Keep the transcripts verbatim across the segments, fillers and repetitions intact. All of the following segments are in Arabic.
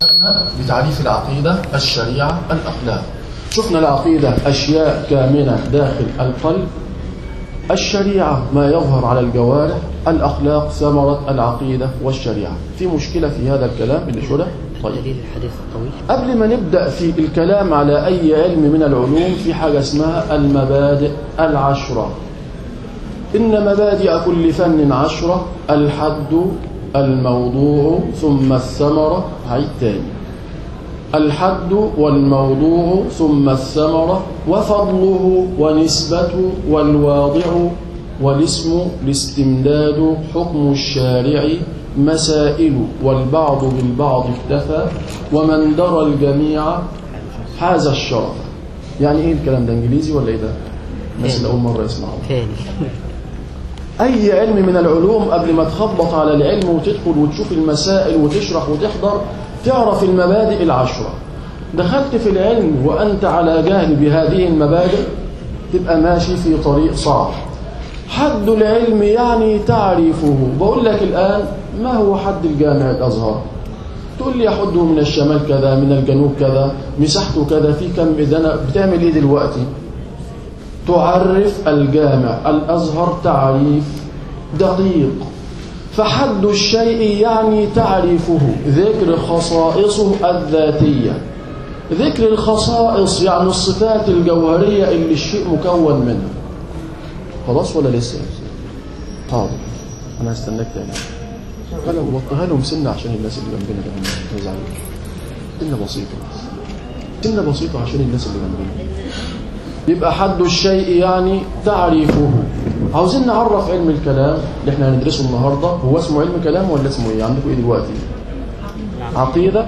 بتعريف العقيدة، الشريعة، الأخلاق. شفنا العقيدة أشياء كامنة داخل القلب، الشريعة ما يظهر على الجوارح، الأخلاق ثمرة العقيدة والشريعة. في مشكلة في هذا الكلام اللي شرح؟ طيب، الحديث الطويل. قبل ما نبدأ في الكلام على أي علم من العلوم، في حاجة اسمها المبادئ العشرة. إن مبادئ كل فن عشرة: الحد، الموضوع، ثم الثمرة. هاي تاني: الحد والموضوع ثم الثمرة، وفضله ونسبته والواضع والاسم، الاستمداد، حكم الشارع، مسائل، والبعض بالبعض اكتفى، ومن درى الجميع حاز الشرف. يعني ايه الكلام ده؟ انجليزي ولا ايه ده؟ الناس اللي اول مرة يسمعوا. اي علم من العلوم قبل ما تخبط على العلم وتدخل وتشوف المسائل وتشرح وتحضر، تعرف المبادئ العشرة. دخلت في العلم وأنت على جهل بهذه المبادئ، تبقى ماشي في طريق صعب. حد العلم يعني تعريفه. بقول لك الآن: ما هو حد الجامع الأزهر؟ تقول لي: يحده من الشمال كذا، من الجنوب كذا، مساحته كذا، في كم إذن. بتعمل إيه دلوقتي؟ تعرف الجامع الأزهر تعريف دقيق. فحد الشيء يعني تعريفه، ذكر خصائصه الذاتية. ذكر الخصائص يعني الصفات الجوهرية اللي الشيء مكون منها. خلاص ولا لسه؟ حاضر، أنا هستناك تاني. قالوا وطها لهم سنة عشان الناس اللي جنبنا كمان ما يزعلوش. سنة بسيطة، سنة بسيطة عشان الناس اللي جنبنا. يبقى حد الشيء يعني تعريفه. عاوزين نعرف علم الكلام اللي احنا هندرسه النهارده. هو اسمه علم كلام ولا اسمه ايه عندكم؟ ايه دلوقتي؟ عقيدة،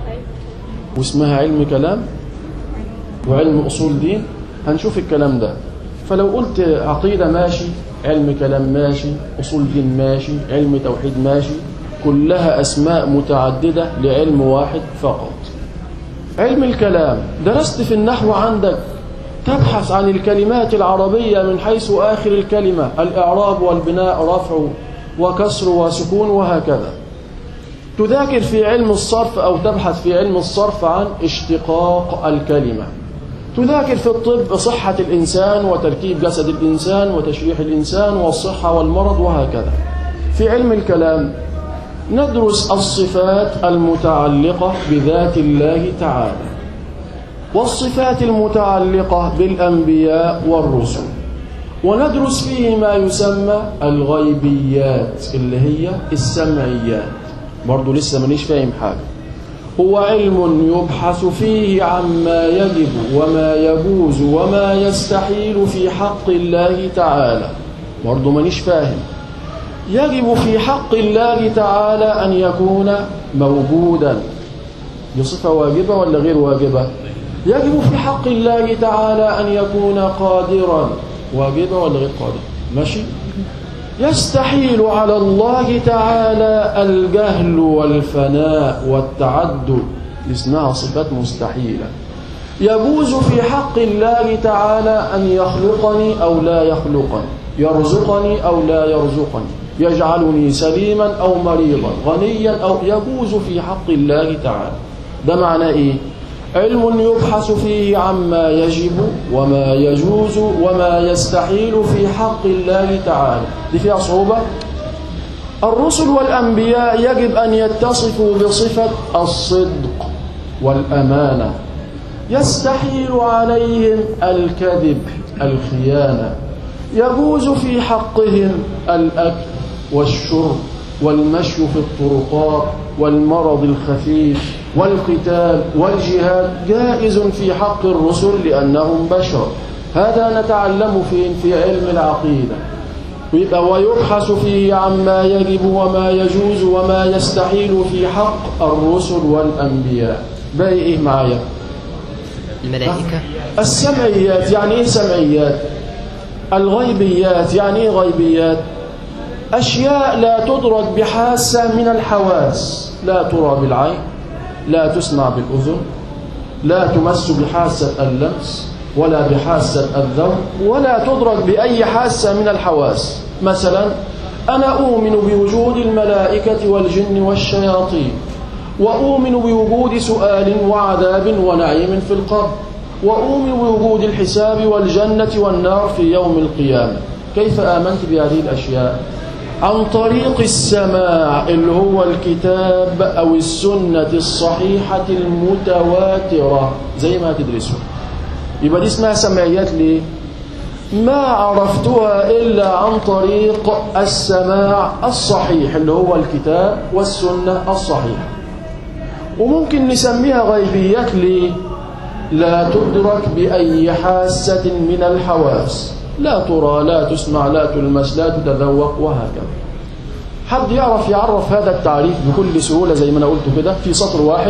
واسمها علم كلام، وعلم اصول دين. هنشوف الكلام ده. فلو قلت عقيدة ماشي، علم كلام ماشي، اصول دين ماشي، علم توحيد ماشي، كلها اسماء متعددة لعلم واحد فقط. علم الكلام درست في النحو عندك، تبحث عن الكلمات العربية من حيث آخر الكلمة، الإعراب والبناء، رفع وكسر وسكون وهكذا. تذاكر في علم الصرف أو تبحث في علم الصرف عن اشتقاق الكلمة. تذاكر في الطب صحة الإنسان وتركيب جسد الإنسان وتشريح الإنسان والصحة والمرض وهكذا. في علم الكلام ندرس الصفات المتعلقة بذات الله تعالى، والصفات المتعلقة بالأنبياء والرسل، وندرس فيه ما يسمى الغيبيات اللي هي السمعيات. برضو لسه مانيش فاهم حاجة. هو علم يبحث فيه عما يجب وما يجوز وما يستحيل في حق الله تعالى. برضو مانيش فاهم. يجب في حق الله تعالى أن يكون موجودا. دي صفة واجبة ولا غير واجبة؟ يجب في حق الله تعالى أن يكون قادرا. واجبة ولا غير قادر؟ ماشي. يستحيل على الله تعالى الجهل والفناء والتعدد، اسمها صفات مستحيلة. يجوز في حق الله تعالى أن يخلقني أو لا يخلقني، يرزقني أو لا يرزقني، يجعلني سليما أو مريضا، غنيا أو. يجوز في حق الله تعالى. ده معناه إيه؟ علم يبحث فيه عما يجب وما يجوز وما يستحيل في حق الله تعالى. دي فيها صعوبة. الرسل والأنبياء يجب أن يتصفوا بصفة الصدق والأمانة. يستحيل عليهم الكذب، الخيانة. يجوز في حقهم الأكل والشرب والمشي في الطرقات والمرض الخفيف والقتال والجهاد. جائز في حق الرسل لأنهم بشر. هذا نتعلم فين؟ في علم العقيدة. ويبحث فيه عما يجب وما يجوز وما يستحيل في حق الرسل والأنبياء. باقي إيه معايا؟ الملائكة. السمعيات. يعني إيه سمعيات؟ الغيبيات. يعني إيه غيبيات؟ أشياء لا تدرك بحاسة من الحواس، لا ترى بالعين، لا تسمع بالأذن، لا تمس بحاسة اللمس ولا بحاسة الذوق، ولا تدرك بأي حاسة من الحواس. مثلا أنا أؤمن بوجود الملائكة والجن والشياطين، وأؤمن بوجود سؤال وعذاب ونعيم في القبر، وأؤمن بوجود الحساب والجنة والنار في يوم القيامة. كيف آمنت بهذه الأشياء؟ عن طريق السماع اللي هو الكتاب أو السنة الصحيحة المتواترة زي ما تدرسوا. يبقى دي اسمها سمعيات. ليه؟ ما عرفتها إلا عن طريق السماع الصحيح اللي هو الكتاب والسنة الصحيحة. وممكن نسميها غيبيات. ليه؟ لا تدرك بأي حاسة من الحواس، لا ترى، لا تسمع، لا تلمس، لا تتذوق، وهكذا. حد يعرف يعرف هذا التعريف بكل سهولة زي ما أنا قلت كده في سطر واحد؟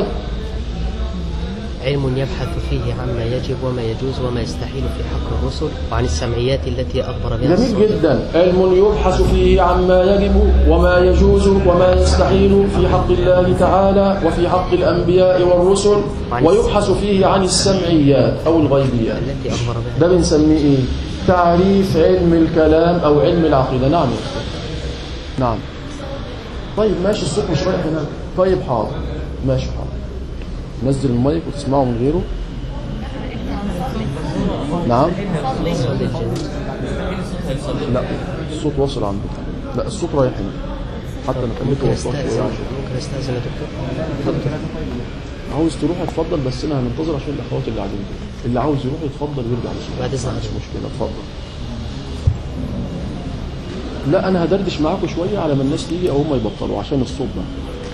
علم يبحث فيه عما يجب وما يجوز وما يستحيل في حق الرسل وعن السمعيات التي أخبر بها. جميل جدا. علم يبحث فيه عما يجب وما يجوز وما يستحيل في حق الله تعالى وفي حق الأنبياء والرسل، ويبحث فيه عن السمعيات أو الغيبيات التي أخبر بها. ده بنسميه إيه؟ تعريف علم الكلام أو علم العقيدة. نعم نعم. طيب ماشي، الصوت مش رايح هناك. طيب حاضر، ماشي حاضر. نزل المايك وتسمعه من غيره. نعم. لا الصوت واصل عنده. لا الصوت رايح هنا. حتى انا خليته وصل. ممكن استاذن يا دكتور؟ عاوز تروح اتفضل، بس انا هننتظر عشان الاخوات اللي قاعدين. اللي عاوز يروح يتفضل ويرجع للصوت. بعد اذنك. مش مشكله، اتفضل. لا انا هدردش معاكم شويه على ما الناس تيجي او هم يبطلوا عشان الصوت ده.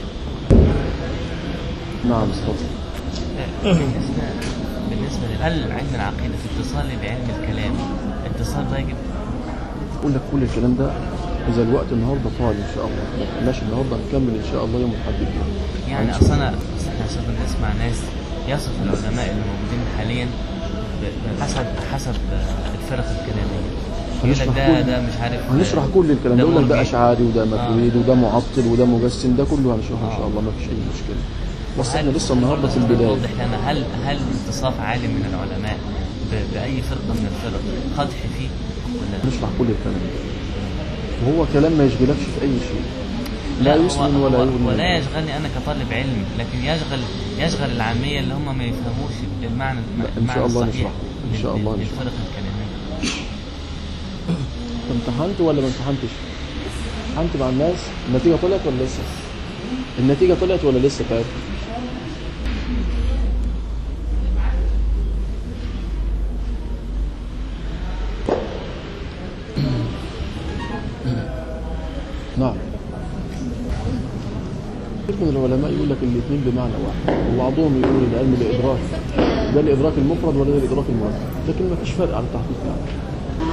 نعم اتفضل. بالنسبة بالنسبة للعلم علم العقيدة في اتصال بعلم الكلام، اتصال واجب؟ أقول لك كل الكلام ده إذا الوقت النهاردة طال إن شاء الله، ماشي النهاردة نكمل إن شاء الله يوم الأحد الجاي. يعني أصل أنا إحنا سوف نسمع ناس يصف العلماء اللي موجودين حاليا بحسب حسب الفرق الكلامية. هنشرح ده ده مش عارف هنشرح كل الكلام ده. يقول لك ده أشعاري وده ماتريدي وده معطل وده مجسم، ده كله هنشرحه إن شاء الله، ما فيش أي مشكلة. بس احنا لسه النهارده في البدايه. واضح لنا هل هل اتصاف عالم من العلماء باي فرقه من الفرق قدح فيه ولا نشرح كل الكلام ده، وهو كلام ما يشغلكش في اي شيء، لا يسمن ولا يغني ولا يشغلني انا كطالب علم، لكن يشغل يشغل العاميه اللي هم ما يفهموش المعنى ان شاء الله نشرح ان شاء الله نشرح الفرق الكلاميه. امتحنت ولا ما امتحنتش؟ امتحنت مع الناس. النتيجه طلعت ولا لسه؟ النتيجه طلعت ولا لسه؟ فاهم؟ نعم. كثير من العلماء يقول لك الاثنين بمعنى واحد، وبعضهم يقول ان علم الادراك ده الادراك المفرد ولا ده الادراك المؤكد، لكن ما فيش فرق على التحقيق يعني.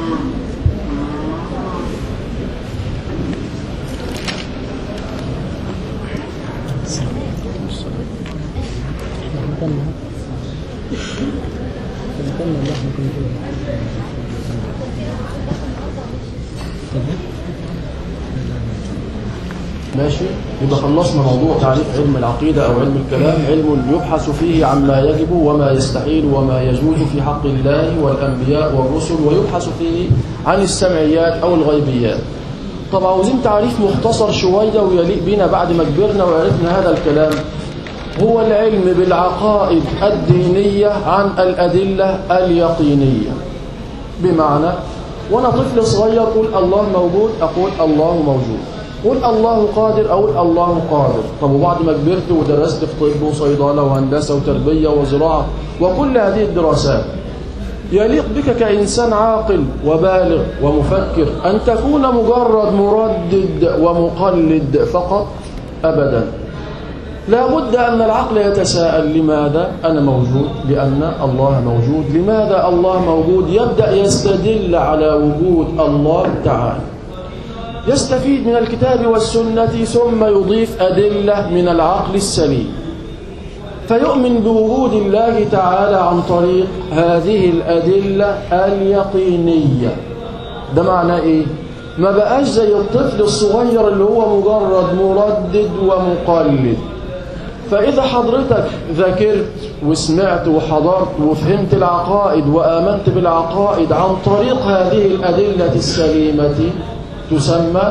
ماشي. يبقى خلصنا موضوع تعريف علم العقيدة أو علم الكلام. علم يبحث فيه عما يجب وما يستحيل وما يجوز في حق الله والأنبياء والرسل، ويبحث فيه عن السمعيات أو الغيبيات. طب عاوزين تعريف مختصر شوية ويليق بنا بعد ما كبرنا وعرفنا هذا الكلام. هو العلم بالعقائد الدينية عن الأدلة اليقينية. بمعنى وأنا طفل صغير أقول الله موجود، أقول الله موجود. قل الله قادر، أقول الله قادر. طب وبعد ما كبرت ودرست في طب وصيدلة وهندسة وتربية وزراعة وكل هذه الدراسات، يليق بك كإنسان عاقل وبالغ ومفكر أن تكون مجرد مردد ومقلد فقط؟ أبدا. لا بد أن العقل يتساءل لماذا أنا موجود؟ لأن الله موجود. لماذا الله موجود؟ يبدأ يستدل على وجود الله تعالى، يستفيد من الكتاب والسنة، ثم يضيف أدلة من العقل السليم، فيؤمن بوجود الله تعالى عن طريق هذه الأدلة اليقينية. ده معنى إيه؟ ما بقاش زي الطفل الصغير اللي هو مجرد مردد ومقلد. فإذا حضرتك ذاكرت وسمعت وحضرت وفهمت العقائد وآمنت بالعقائد عن طريق هذه الأدلة السليمة، تسمى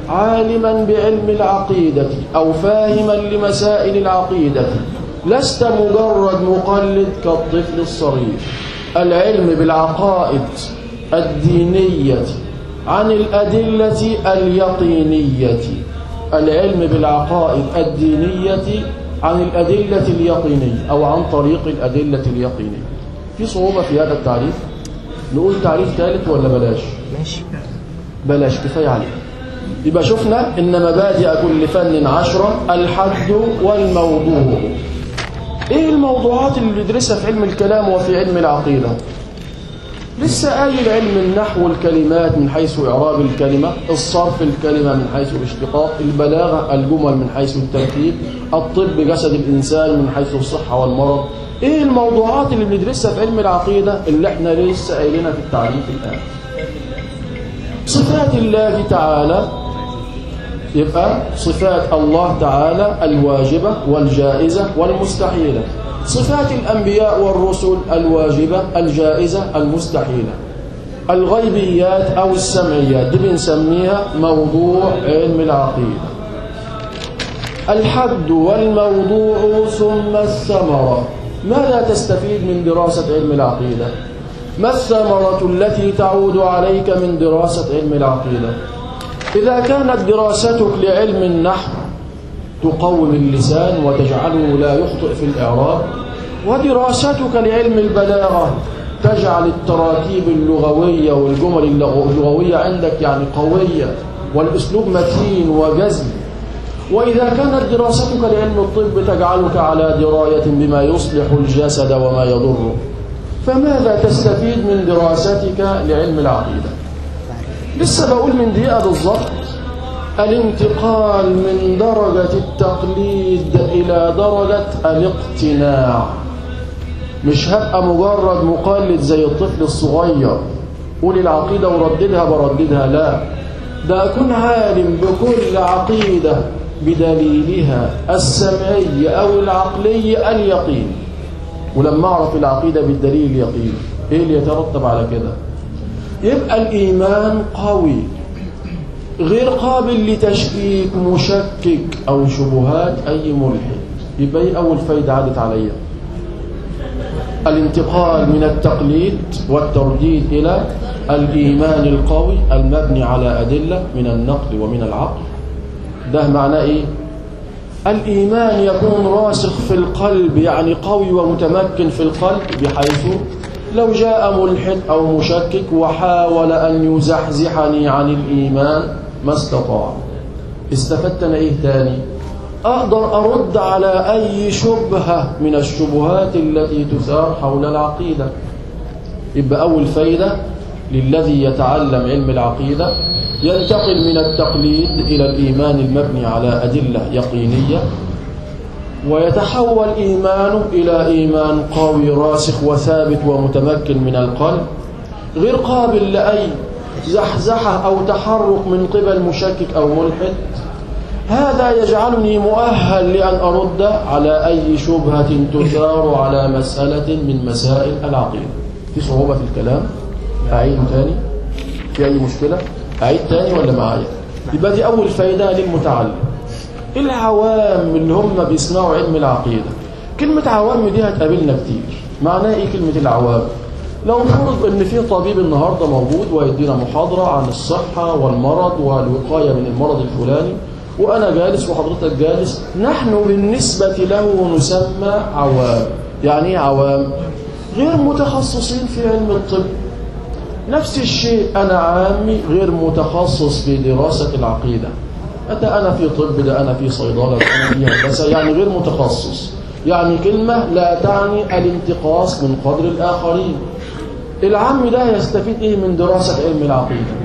عالما بعلم العقيدة أو فاهما لمسائل العقيدة، لست مجرد مقلد كالطفل الصغير. العلم بالعقائد الدينية عن الأدلة اليقينية، العلم بالعقائد الدينية عن الأدلة اليقينية أو عن طريق الأدلة اليقينية. في صعوبة في هذا التعريف؟ نقول تعريف ثالث ولا بلاش؟ ماشي بلاش، كفاية عليه. يبقى شفنا إن مبادئ كل فن عشرة: الحد والموضوع. إيه الموضوعات اللي بندرسها في علم الكلام وفي علم العقيدة؟ لسه قايل علم النحو والكلمات من حيث إعراب الكلمة، الصرف الكلمة من حيث الاشتقاق، البلاغة الجمل من حيث الترتيب، الطب جسد الإنسان من حيث الصحة والمرض. إيه الموضوعات اللي بندرسها في علم العقيدة اللي احنا لسه قايلينها في التعريف الآن؟ صفات الله تعالى، يبقى صفات الله تعالى الواجبة والجائزة والمستحيلة. صفات الأنبياء والرسل الواجبة الجائزة المستحيلة. الغيبيات أو السمعيات دي بنسميها موضوع علم العقيدة. الحد والموضوع ثم الثمرة. ماذا تستفيد من دراسة علم العقيدة؟ ما الثمرة التي تعود عليك من دراسة علم العقيدة؟ إذا كانت دراستك لعلم النحو تقوم اللسان وتجعله لا يخطئ في الإعراب، ودراستك لعلم البلاغة تجعل التراكيب اللغوية والجمل اللغوية عندك يعني قوية والأسلوب متين وجزم، وإذا كانت دراستك لعلم الطب تجعلك على دراية بما يصلح الجسد وما يضره، فماذا تستفيد من دراستك لعلم العقيدة؟ لسه بقول من دقيقة بالضبط: الانتقال من درجة التقليد إلى درجة الاقتناع. مش هبقى مجرد مقلد زي الطفل الصغير قول العقيدة ورددها برددها، لا، ده أكون عالم بكل عقيدة بدليلها السمعي أو العقلي اليقين. ولما أعرف العقيدة بالدليل اليقين إيه اللي يترتب على كده؟ يبقى الإيمان قوي غير قابل لتشكيك مشكك أو شبهات أي ملحد. يبقى أول فايدة عادت عليها الانتقال من التقليد والترديد إلى الإيمان القوي المبني على أدلة من النقل ومن العقل. ده معناه إيه؟ الإيمان يكون راسخ في القلب، يعني قوي ومتمكن في القلب، بحيث لو جاء ملحد أو مشكك وحاول أن يزحزحني عن الإيمان ما استطاع. استفدتنا إيه تاني؟ أقدر أرد على أي شبهة من الشبهات التي تثار حول العقيدة. يبقى أول فايدة للذي يتعلم علم العقيدة: ينتقل من التقليد إلى الإيمان المبني على أدلة يقينية، ويتحول إيمانه إلى إيمان قوي راسخ وثابت ومتمكن من القلب، غير قابل لأي زحزحة أو تحرك من قبل مشكك أو ملحد. هذا يجعلني مؤهل لأن أرد على أي شبهة تثار على مسألة من مسائل العقيدة. في صعوبة في الكلام؟ أعيد تاني؟ في أي مشكلة؟ أعيد تاني ولا معايا؟ يبقى دي أول فايدة للمتعلم. العوام اللي هم بيسمعوا علم العقيدة، كلمة عوام دي هتقابلنا كتير. معناها إيه كلمة العوام؟ لو نفرض إن في طبيب النهاردة موجود ويدينا محاضرة عن الصحة والمرض والوقاية من المرض الفلاني، وأنا جالس وحضرتك جالس، نحن بالنسبة له نسمى عوام. يعني إيه عوام؟ غير متخصصين في علم الطب. نفس الشيء أنا عامي غير متخصص في دراسة العقيدة. ده أنا في طب، ده أنا في صيدلة، ده أنا في هندسة، يعني غير متخصص. يعني كلمة لا تعني الانتقاص من قدر الآخرين. العام ده يستفيد إيه من دراسة علم العقيدة؟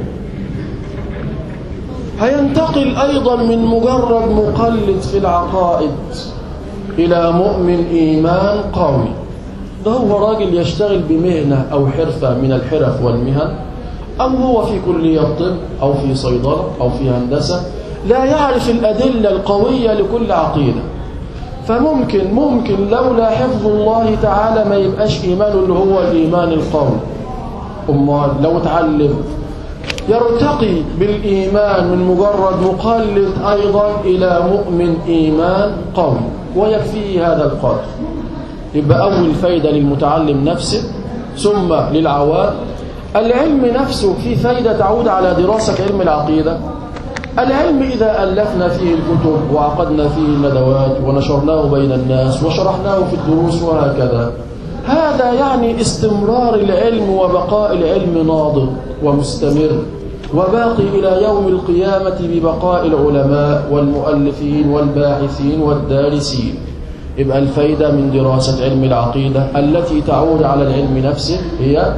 هينتقل أيضا من مجرد مقلد في العقائد إلى مؤمن إيمان قوي. ده هو راجل يشتغل بمهنة أو حرفة من الحرف والمهن، أو هو في كلية طب أو في صيدلة أو في هندسة، لا يعرف الأدلة القوية لكل عقيدة. فممكن ممكن لولا حفظ الله تعالى ما يبقاش إيمانه اللي هو الإيمان القوي. أمال لو تعلم يرتقي بالإيمان من مجرد مقلد أيضا إلى مؤمن إيمان قوي، ويكفيه هذا القدر. يبقى أول فايدة للمتعلم نفسه ثم للعوام. العلم نفسه فيه فايدة تعود على دراسة علم العقيدة. العلم إذا ألفنا فيه الكتب وعقدنا فيه الندوات ونشرناه بين الناس وشرحناه في الدروس وهكذا، هذا يعني استمرار العلم وبقاء العلم ناضج ومستمر وباقي إلى يوم القيامة ببقاء العلماء والمؤلفين والباحثين والدارسين. يبقى الفايدة من دراسة علم العقيدة التي تعود على العلم نفسه هي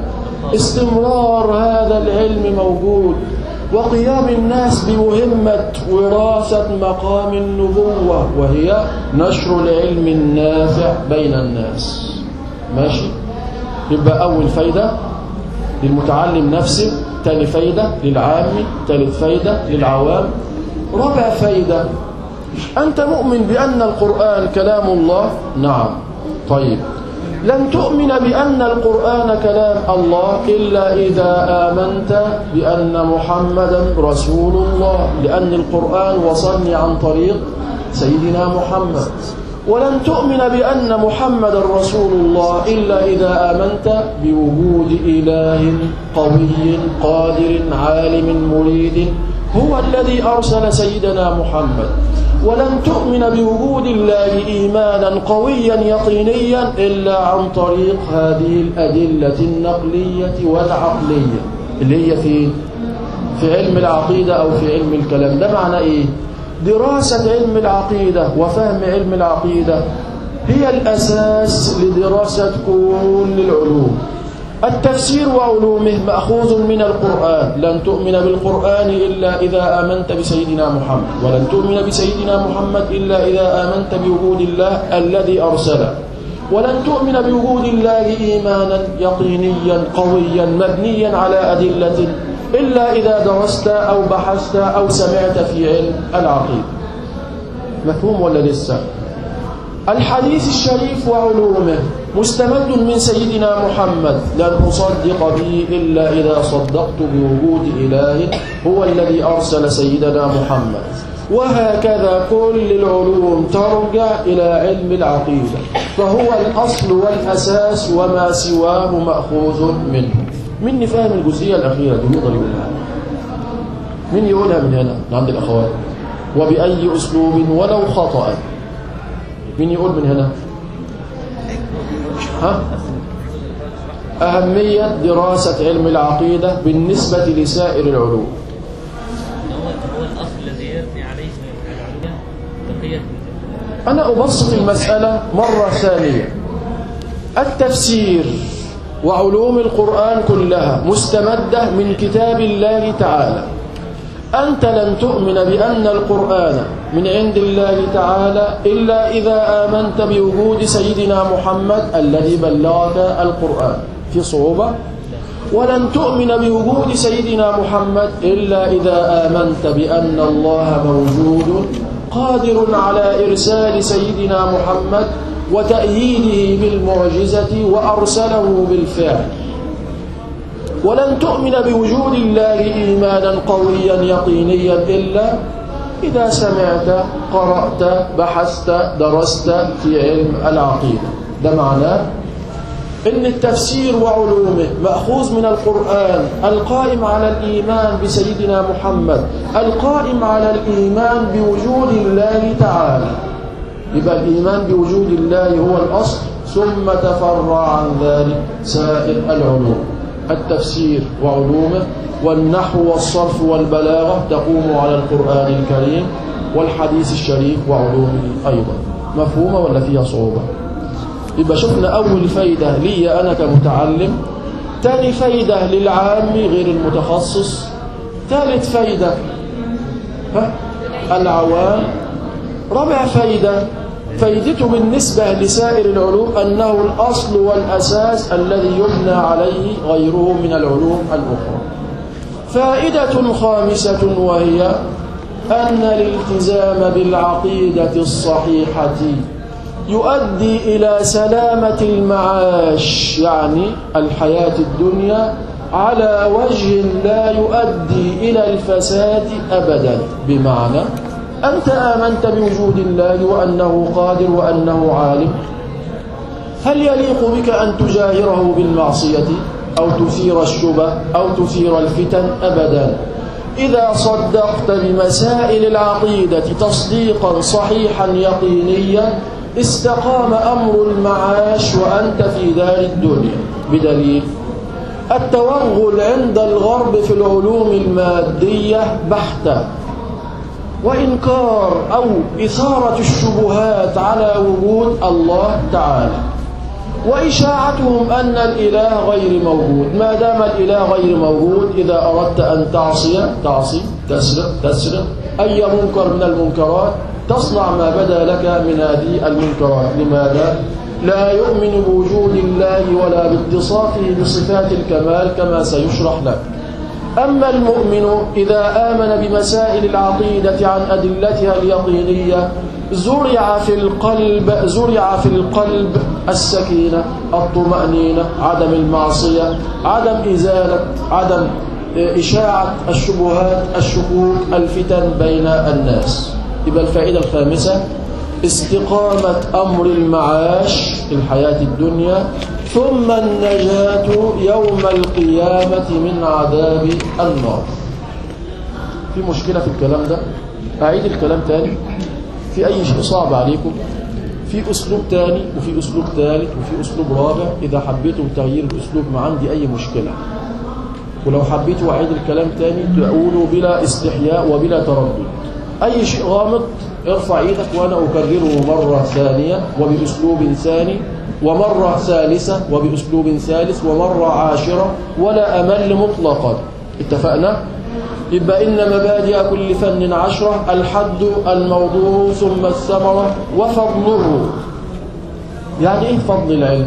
استمرار هذا العلم موجود، وقيام الناس بمهمة وراثة مقام النبوة، وهي نشر العلم النافع بين الناس. ماشي؟ يبقى أول فايدة للمتعلم نفسه، ثاني فايدة للعام، ثالث فايدة للعوام، رابع فايدة أنت مؤمن بأن القرآن كلام الله؟ نعم. طيب، لن تؤمن بأن القرآن كلام الله إلا إذا آمنت بأن محمدا رسول الله، لأن القرآن وصلني عن طريق سيدنا محمد. ولن تؤمن بأن محمدا رسول الله إلا إذا آمنت بوجود إله قوي قادر عالم مريد هو الذي أرسل سيدنا محمد. ولن تؤمن بوجود الله إيمانا قويا يقينيا إلا عن طريق هذه الأدلة النقلية والعقلية اللي هي في في علم العقيدة أو في علم الكلام. ده معنى إيه؟ دراسة علم العقيدة وفهم علم العقيدة هي الأساس لدراسة كل العلوم. التفسير وعلومه مأخوذ من القرآن. لن تؤمن بالقرآن إلا إذا آمنت بسيدنا محمد، ولن تؤمن بسيدنا محمد إلا إذا آمنت بوجود الله الذي أرسله، ولن تؤمن بوجود الله إيمانا يقينيا قويا مبنيا على أدلة إلا إذا درست أو بحثت أو سمعت في علم العقيدة. مفهوم ولا لسه؟ الحديث الشريف وعلومه مستمد من سيدنا محمد. لن أصدق به إلا إذا صدقت بوجود إله هو الذي أرسل سيدنا محمد. وهكذا كل العلوم ترجع إلى علم العقيدة، فهو الأصل والأساس وما سواه مأخوذ منه. من فاهم الجزئية الأخيرة دي يقدر يقولها؟ من يقولها من هنا عند الأخوات؟ وبأي أسلوب ولو خطأ. من يقول من هنا؟ ها؟ أهمية دراسة علم العقيدة بالنسبة لسائر العلوم. هو الأصل الذي يبني عليه العلماء بقية. أنا أبسط المسألة مرة ثانية. التفسير وعلوم القرآن كلها مستمدة من كتاب الله تعالى. أنت لن تؤمن بأن القرآن من عند الله تعالى إلا إذا آمنت بوجود سيدنا محمد الذي بلغك القرآن. في صعوبة؟ ولن تؤمن بوجود سيدنا محمد إلا إذا آمنت بأن الله موجود قادر على إرسال سيدنا محمد وتأييده بالمعجزة وأرسله بالفعل. ولن تؤمن بوجود الله إيمانا قويا يقينيا إلا إذا سمعت قرأت بحثت درست في علم العقيدة. ده معناه إن التفسير وعلومه مأخوذ من القرآن القائم على الإيمان بسيدنا محمد القائم على الإيمان بوجود الله تعالى. يبقى الإيمان بوجود الله هو الأصل، ثم تفرع عن ذلك سائر العلوم. التفسير وعلومه والنحو والصرف والبلاغة تقوم على القرآن الكريم والحديث الشريف وعلومه أيضا. مفهومة ولا فيها صعوبة؟ يبقى شفنا أول فايدة لي أنا كمتعلم، ثاني فايدة للعام غير المتخصص، ثالث فايدة ها العوام، رابع فايدة فايدته بالنسبة لسائر العلوم أنه الأصل والأساس الذي يبنى عليه غيره من العلوم الأخرى. فائدة خامسة وهي أن الالتزام بالعقيدة الصحيحة يؤدي إلى سلامة المعاش، يعني الحياة الدنيا على وجه لا يؤدي إلى الفساد أبدا. بمعنى أنت آمنت بوجود الله وأنه قادر وأنه عالم، هل يليق بك أن تجاهره بالمعصية أو تثير الشبه أو تثير الفتن؟ أبدا. إذا صدقت بمسائل العقيدة تصديقا صحيحا يقينيا استقام أمر المعاش وأنت في دار الدنيا. بدليل التوغل عند الغرب في العلوم المادية بحتة، وإنكار أو إثارة الشبهات على وجود الله تعالى، وإشاعتهم أن الإله غير موجود. ما دام الإله غير موجود، إذا أردت أن تعصي تعصي تسرق تسرق أي منكر من المنكرات، تصنع ما بدا لك من هذه المنكرات. لماذا؟ لا يؤمن بوجود الله ولا باتصافه بصفات الكمال كما سيشرح لك. أما المؤمن إذا آمن بمسائل العقيدة عن أدلتها اليقينية زرع في القلب زرع في القلب السكينة، الطمأنينة، عدم المعصية، عدم إزالة عدم إشاعة الشبهات، الشكوك، الفتن بين الناس. يبقى الفائدة الخامسة استقامة أمر المعاش في الحياة الدنيا، ثم النجاة يوم القيامة من عذاب النار. في مشكلة في الكلام ده؟ أعيد الكلام تاني. في أي شيء صعب عليكم؟ في أسلوب تاني وفي أسلوب ثالث وفي أسلوب رابع. إذا حبيتوا تغيير الأسلوب ما عندي أي مشكلة، ولو حبيتوا أعيد الكلام تاني تقولوا بلا استحياء وبلا تردد. أي شيء غامض ارفع ايدك وأنا أكرره مرة ثانية وبأسلوب ثاني، ومرة ثالثة وبأسلوب ثالث، ومرة عاشرة، ولا أمل مطلقا. اتفقنا؟ يبقى إن مبادئ كل فن عشرة: الحد، الموضوع، ثم الثمرة، وفضله. يعني إيه فضل العلم؟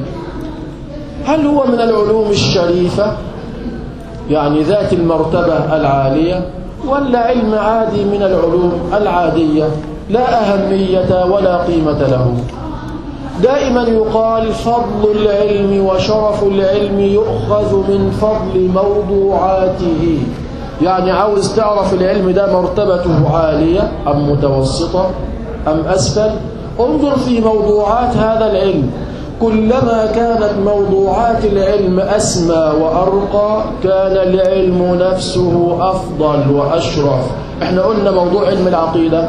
هل هو من العلوم الشريفة يعني ذات المرتبة العالية، ولا علم عادي من العلوم العادية لا أهمية ولا قيمة له؟ دائما يقال فضل العلم وشرف العلم يؤخذ من فضل موضوعاته. يعني عاوز تعرف العلم ده مرتبته عالية أم متوسطة أم أسفل، انظر في موضوعات هذا العلم. كلما كانت موضوعات العلم أسمى وأرقى كان العلم نفسه أفضل وأشرف. احنا قلنا موضوع علم العقيدة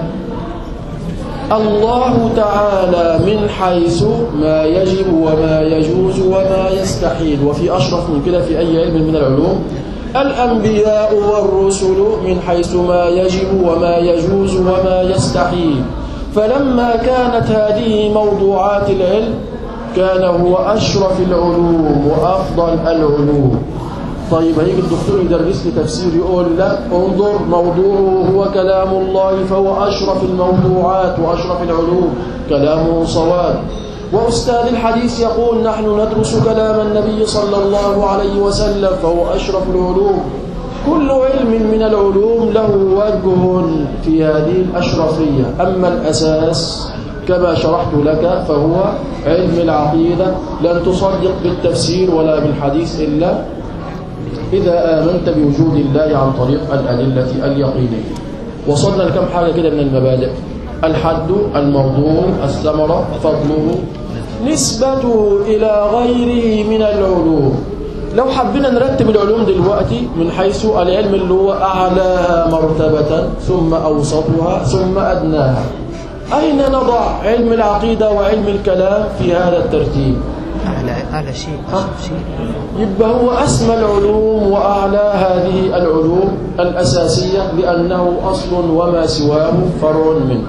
الله تعالى من حيث ما يجب وما يجوز وما يستحيل، وفي أشرف من كده في أي علم من العلوم. الأنبياء والرسل من حيث ما يجب وما يجوز وما يستحيل. فلما كانت هذه موضوعات العلم كان هو أشرف العلوم وأفضل العلوم. طيب هيجي الدكتور يدرس لي تفسير يقول لا انظر موضوعه هو كلام الله فهو أشرف الموضوعات وأشرف العلوم، كلامه صواب. وأستاذ الحديث يقول نحن ندرس كلام النبي صلى الله عليه وسلم فهو أشرف العلوم. كل علم من العلوم له وجه في هذه الأشرفية. أما الأساس كما شرحت لك فهو علم العقيدة. لن تصدق بالتفسير ولا بالحديث إلا إذا آمنت بوجود الله عن طريق الأدلة اليقينية. وصلنا لكم حاجة كده من المبادئ: الحد، الموضوع، الثمرة، فضله، نسبته إلى غيره من العلوم. لو حبينا نرتب العلوم دلوقتي من حيث العلم اللي هو أعلاها مرتبة ثم أوسطها ثم أدناها، أين نضع علم العقيدة وعلم الكلام في هذا الترتيب؟ أعلى أعلى شيء أشرف شيء. يبقى هو أسمى العلوم وأعلى هذه العلوم الأساسية لأنه أصل وما سواه فرع منه.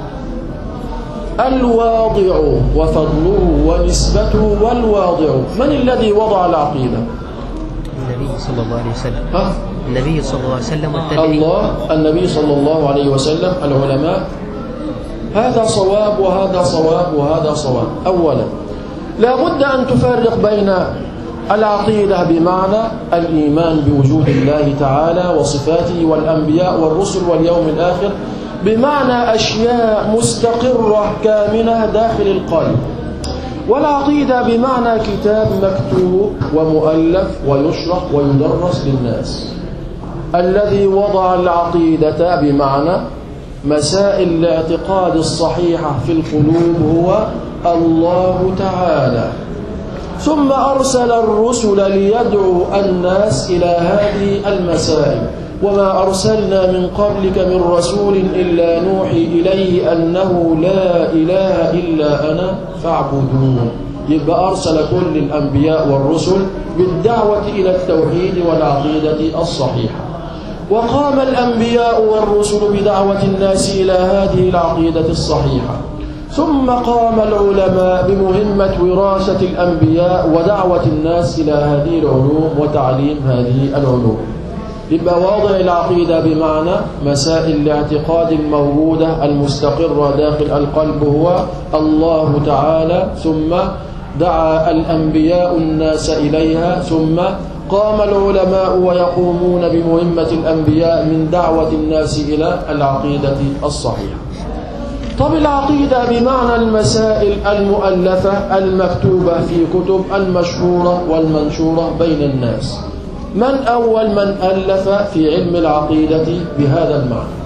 الواضع وفضله ونسبته. والواضع من الذي وضع العقيدة؟ النبي صلى الله عليه وسلم. ها؟ النبي صلى الله عليه وسلم والتابعين. الله، النبي صلى الله عليه وسلم، العلماء. هذا صواب وهذا صواب وهذا صواب. أولا لا بد أن تفرق بين العقيدة بمعنى الإيمان بوجود الله تعالى وصفاته والأنبياء والرسل واليوم الآخر، بمعنى أشياء مستقرة كامنة داخل القلب، والعقيدة بمعنى كتاب مكتوب ومؤلف ويشرح ويدرس للناس. الذي وضع العقيدة بمعنى مسائل الاعتقاد الصحيحة في القلوب هو الله تعالى، ثم أرسل الرسل ليدعو الناس إلى هذه المسائل. وما أرسلنا من قبلك من رسول إلا نوحي إليه أنه لا إله إلا أنا فاعبدون. يبقى أرسل كل الأنبياء والرسل بالدعوة إلى التوحيد والعقيدة الصحيحة. وقام الأنبياء والرسل بدعوة الناس إلى هذه العقيدة الصحيحة، ثم قام العلماء بمهمة وراثة الأنبياء ودعوة الناس إلى هذه العلوم وتعليم هذه العلوم. يبقى واضع العقيدة بمعنى مسائل الاعتقاد الموجودة المستقرة داخل القلب هو الله تعالى، ثم دعا الأنبياء الناس إليها، ثم قام العلماء ويقومون بمهمة الأنبياء من دعوة الناس إلى العقيدة الصحيحة. طب العقيدة بمعنى المسائل المؤلفة المكتوبة في كتب المشهورة والمنشورة بين الناس. من أول من ألف في علم العقيدة بهذا المعنى؟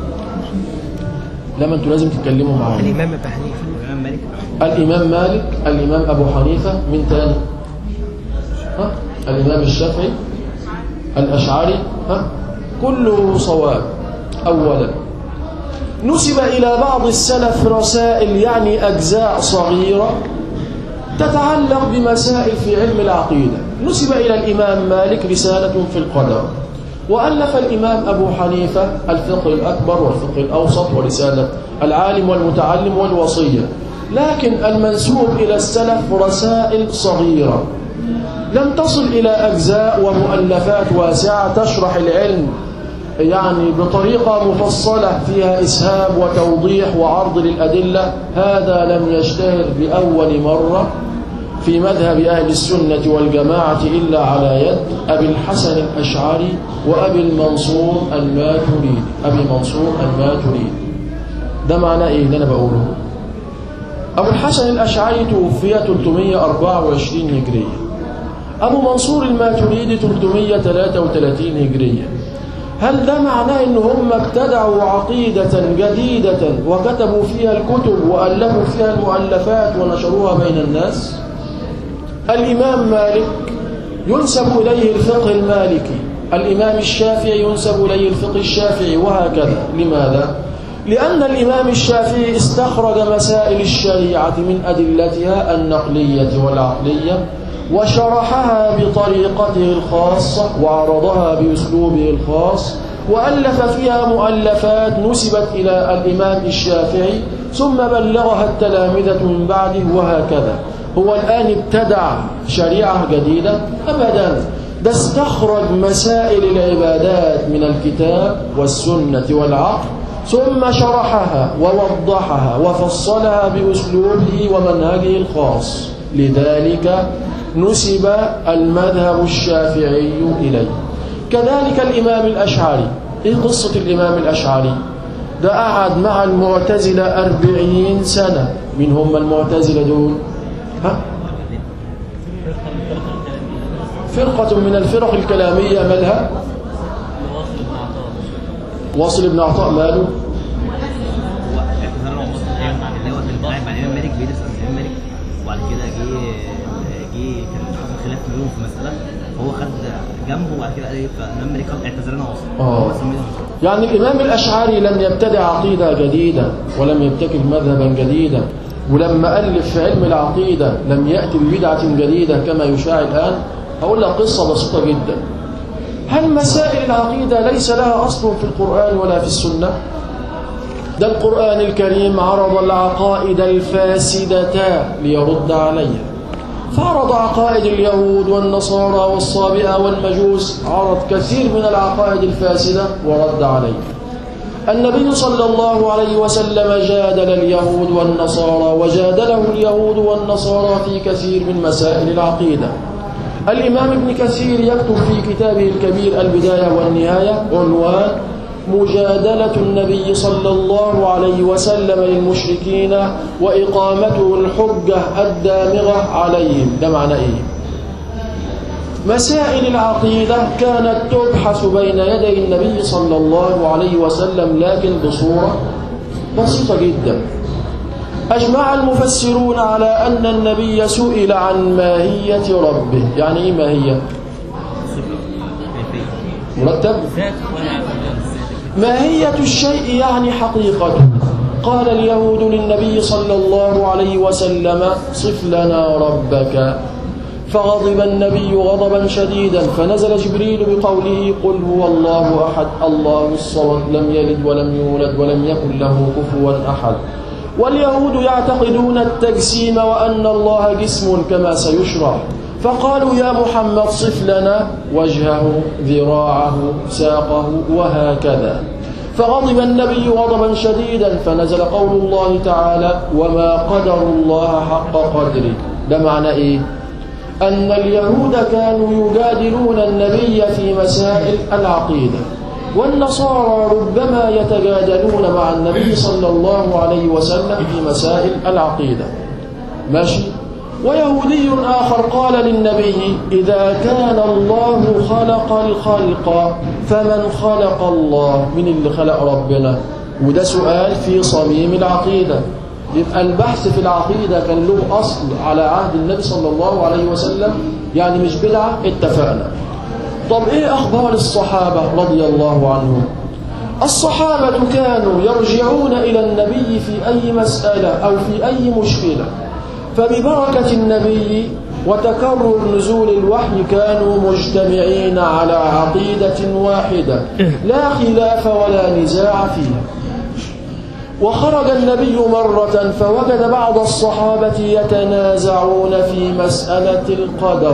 لما أنتوا لازم تتكلموا معايا. الإمام أبو حنيفة، الإمام مالك، الإمام مالك، الإمام أبو حنيفة، من تاني؟ ها؟ الإمام الشافعي، الأشعري، ها؟ كله صواب. أولا نسب إلى بعض السلف رسائل يعني أجزاء صغيرة تتعلق بمسائل في علم العقيدة. نسب إلى الإمام مالك رسالة في القدر، وألف الإمام أبو حنيفة الفقه الأكبر والفقه الأوسط ورسالة العالم والمتعلم والوصية. لكن المنسوب إلى السلف رسائل صغيرة لم تصل إلى أجزاء ومؤلفات واسعة تشرح العلم يعني بطريقة مفصلة فيها إسهاب وتوضيح وعرض للأدلة. هذا لم يشتهر بأول مرة في مذهب أهل السنة والجماعة إلا على يد أبي الحسن الأشعري وأبي المنصور الماتريدي. أبي منصور الماتريدي ده معناه إيه اللي أنا بقوله؟ أبو الحسن الأشعري توفي ثلاثمائة وأربعة وعشرين هجرية، أبو منصور الماتريدي ثلاثمائة وثلاثة وثلاثين هجرية. هل ده معناه إن هم ابتدعوا عقيدة جديدة وكتبوا فيها الكتب وألفوا فيها المؤلفات ونشروها بين الناس؟ الإمام مالك ينسب إليه الفقه المالكي، الإمام الشافعي ينسب إليه الفقه الشافعي، وهكذا. لماذا؟ لأن الإمام الشافعي استخرج مسائل الشريعة من أدلتها النقلية والعقلية وشرحها بطريقته الخاصة وعرضها بأسلوبه الخاص، وألف فيها مؤلفات نسبت إلى الإمام الشافعي ثم بلغها التلامذة من بعده، وهكذا. هو الآن ابتدع شريعة جديدة؟ أبدا، ده استخرج مسائل العبادات من الكتاب والسنة والعقل ثم شرحها ووضحها وفصلها بأسلوبه ومنهجه الخاص. لذلك نسب المذهب الشافعي إليه. كذلك الإمام الأشعري. إيه قصة الإمام الأشعري؟ ده قعد مع المعتزلة أربعين سنة. من هم المعتزلة دول؟ ها؟ فرقة من الفرق الكلامية. مالها؟ واصل بن عطاء. ماله؟ وبعد كده جه جه كان حصل خلاف بينهم في مساله، فهو خد جنبه وبعد كده قال ايه، فالامام مالك اعتذرنا واصل. اه يعني الامام الاشعري لم يبتدع عقيده جديده ولم يبتكر مذهبا جديدا، ولما الف في علم العقيده لم ياتي ببدعه جديده كما يشاع الان. هقول لك قصه بسيطه جدا. هل مسائل العقيده ليس لها اصل في القران ولا في السنه؟ ده القرآن الكريم عرض العقائد الفاسدة ليرد عليها، فعرض عقائد اليهود والنصارى والصابئة والمجوس، عرض كثير من العقائد الفاسدة ورد عليها. النبي صلى الله عليه وسلم جادل اليهود والنصارى وجادله اليهود والنصارى في كثير من مسائل العقيدة. الإمام ابن كثير يكتب في كتابه الكبير البداية والنهاية عنوان مجادلة النبي صلى الله عليه وسلم للمشركين وإقامته الحجة الدامغة عليهم. ده معنى إيه؟ مسائل العقيدة كانت تبحث بين يدي النبي صلى الله عليه وسلم لكن بصورة بسيطة جدا. أجمع المفسرون على أن النبي سئل عن ماهية ربه. يعني إيه ماهية؟ مرتب؟ ماهية الشيء يعني حقيقته. قال اليهود للنبي صلى الله عليه وسلم صف لنا ربك، فغضب النبي غضبا شديدا، فنزل جبريل بقوله قل هو الله أحد الله الصمد لم يلد ولم يولد ولم يكن له كفوا أحد. واليهود يعتقدون التجسيم وأن الله جسم كما سيشرح، فقالوا يا محمد صف لنا وجهه ذراعه ساقه وهكذا. فغضب النبي غضبا شديدا، فنزل قول الله تعالى وما قدر الله حق قدره. ده معنى إيه؟ أن اليهود كانوا يجادلون النبي في مسائل العقيدة، والنصارى ربما يتجادلون مع النبي صلى الله عليه وسلم في مسائل العقيدة. ماشي. ويهودي آخر قال للنبي إذا كان الله خلق الخلق فمن خلق الله؟ من اللي خلق ربنا؟ وده سؤال في صميم العقيدة. يبقى البحث في العقيدة كان له أصل على عهد النبي صلى الله عليه وسلم، يعني مش بدعة. اتفقنا. طب إيه أخبار الصحابة رضي الله عنهم؟ الصحابة كانوا يرجعون إلى النبي في أي مسألة أو في أي مشكلة، فببركة النبي وتكرر نزول الوحي كانوا مجتمعين على عقيدة واحدة لا خلاف ولا نزاع فيها. وخرج النبي مرة فوجد بعض الصحابة يتنازعون في مسألة القدر.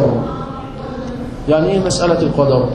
يعني إيه مسألة القدر؟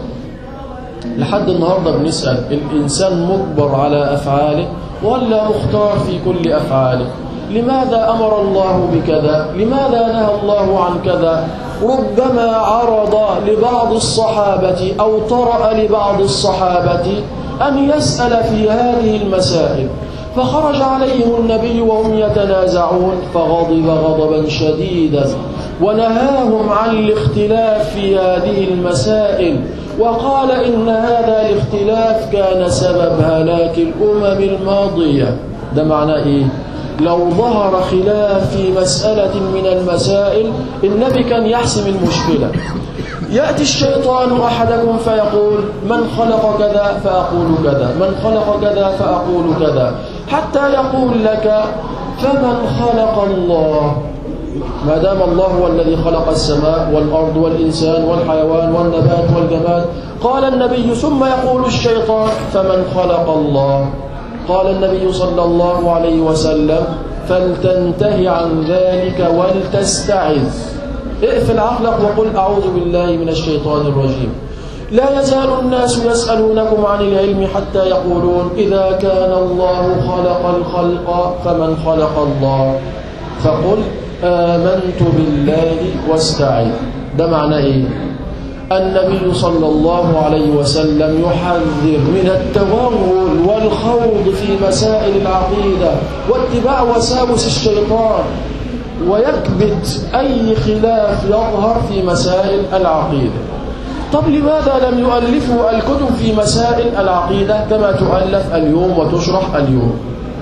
لحد النهاردة بنسأل الإنسان مجبر على أفعاله ولا مختار في كل أفعاله؟ لماذا أمر الله بكذا؟ لماذا نهى الله عن كذا؟ ربما عرض لبعض الصحابة أو طرأ لبعض الصحابة أن يسأل في هذه المسائل، فخرج عليهم النبي وهم يتنازعون فغضب غضبا شديدا ونهاهم عن الاختلاف في هذه المسائل، وقال إن هذا الاختلاف كان سبب هلاك الأمم الماضية. ده معناه إيه؟ لو ظهر خلاف في مسألة من المسائل النبي كان يحسم المشكلة. يأتي الشيطان أحدكم فيقول من خلق كذا فأقول كذا، من خلق كذا فأقول كذا، حتى يقول لك فمن خلق الله؟ ما دام الله هو الذي خلق السماء والأرض والإنسان والحيوان والنبات والجماد. قال النبي ثم يقول الشيطان فمن خلق الله؟ قال النبي صلى الله عليه وسلم فلتنتهي عن ذلك ولتستعذ. اقفل عقلك وقل أعوذ بالله من الشيطان الرجيم. لا يزال الناس يسألونكم عن العلم حتى يقولون إذا كان الله خلق الخلق فمن خلق الله؟ فقل آمنت بالله واستعذ. ده معنى إيه؟ النبي صلى الله عليه وسلم يحذر من التغول والخوض في مسائل العقيدة واتباع وساوس الشيطان، ويكبت أي خلاف يظهر في مسائل العقيدة. طب لماذا لم يؤلفوا الكتب في مسائل العقيدة كما تؤلف اليوم وتشرح اليوم؟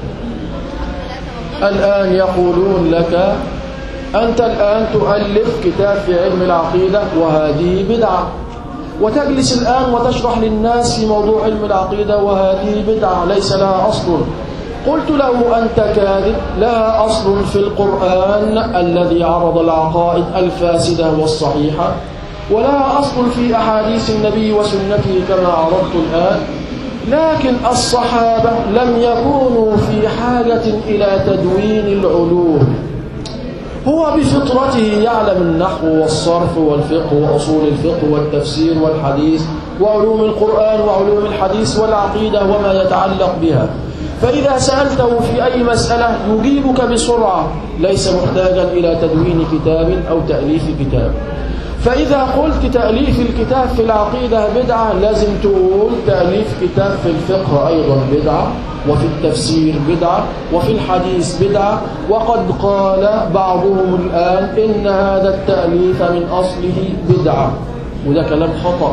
الآن يقولون لك أنت الآن تؤلف كتاب في علم العقيدة وهذه بدعة، وتجلس الآن وتشرح للناس في موضوع علم العقيدة وهذه بدعة ليس لها أصل. قلت له أنت كاذب، لها أصل في القرآن الذي عرض العقائد الفاسدة والصحيحة، ولها أصل في أحاديث النبي وسنته كما عرضت الآن. لكن الصحابة لم يكونوا في حاجة إلى تدوين العلوم. هو بفطرته يعلم النحو والصرف والفقه وأصول الفقه والتفسير والحديث وعلوم القرآن وعلوم الحديث والعقيدة وما يتعلق بها، فإذا سألته في أي مسألة يجيبك بسرعة، ليس محتاجا إلى تدوين كتاب أو تأليف كتاب. فإذا قلت تأليف الكتاب في العقيدة بدعة لازم تقول تأليف كتاب في الفقه أيضا بدعة، وفي التفسير بدعة، وفي الحديث بدعة. وقد قال بعضهم الآن إن هذا التأليف من أصله بدعة، وده كلام خطأ.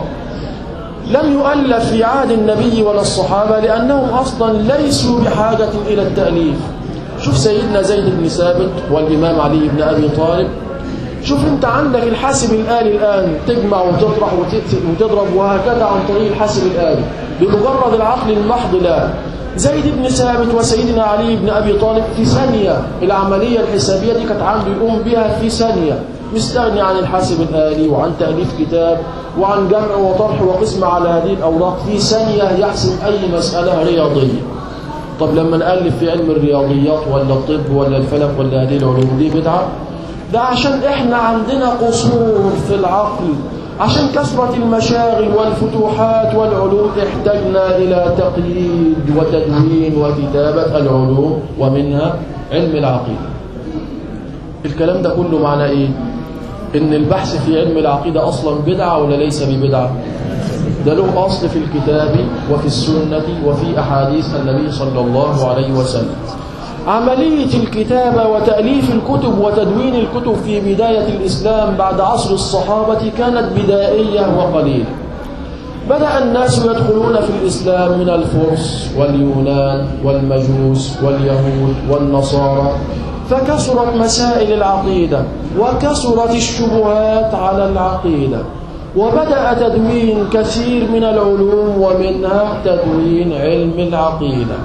لم يؤلف في عهد النبي ولا الصحابة لأنهم أصلا ليسوا بحاجة إلى التأليف. شوف سيدنا زيد بن ثابت والإمام علي بن أبي طالب. شوف انت عندك الحاسب الآلي الآن تجمع وتطرح وتضرب وهكذا عن طريق الحاسب الآلي بمجرد العقل المحض. لا، زيد بن ثابت وسيدنا علي بن أبي طالب في ثانية العملية الحسابية دي كانت عنده يقوم بها في ثانية، مستغني عن الحاسب الآلي وعن تأليف كتاب وعن جمع وطرح وقسم على هذه الأوراق. في ثانية يحسم أي مسألة رياضية. طب لما نألف في علم الرياضيات ولا الطب ولا الفلك ولا هذه العلوم دي بدعة؟ ده عشان احنا عندنا قصور في العقل، عشان كثرة المشاغل والفتوحات والعلوم احتاجنا إلى تقييد وتدوين وكتابة العلوم ومنها علم العقيدة. الكلام ده كله معناه ايه؟ ان البحث في علم العقيدة اصلا بدعة ولا ليس ببدعة؟ ده له اصل في الكتاب وفي السنة وفي احاديث النبي صلى الله عليه وسلم. عملية الكتابة وتأليف الكتب وتدوين الكتب في بداية الإسلام بعد عصر الصحابة كانت بدائية وقليلة. بدأ الناس يدخلون في الإسلام من الفرس واليونان والمجوس واليهود والنصارى، فكثرت مسائل العقيدة وكثرت الشبهات على العقيدة، وبدأ تدوين كثير من العلوم ومنها تدوين علم العقيدة.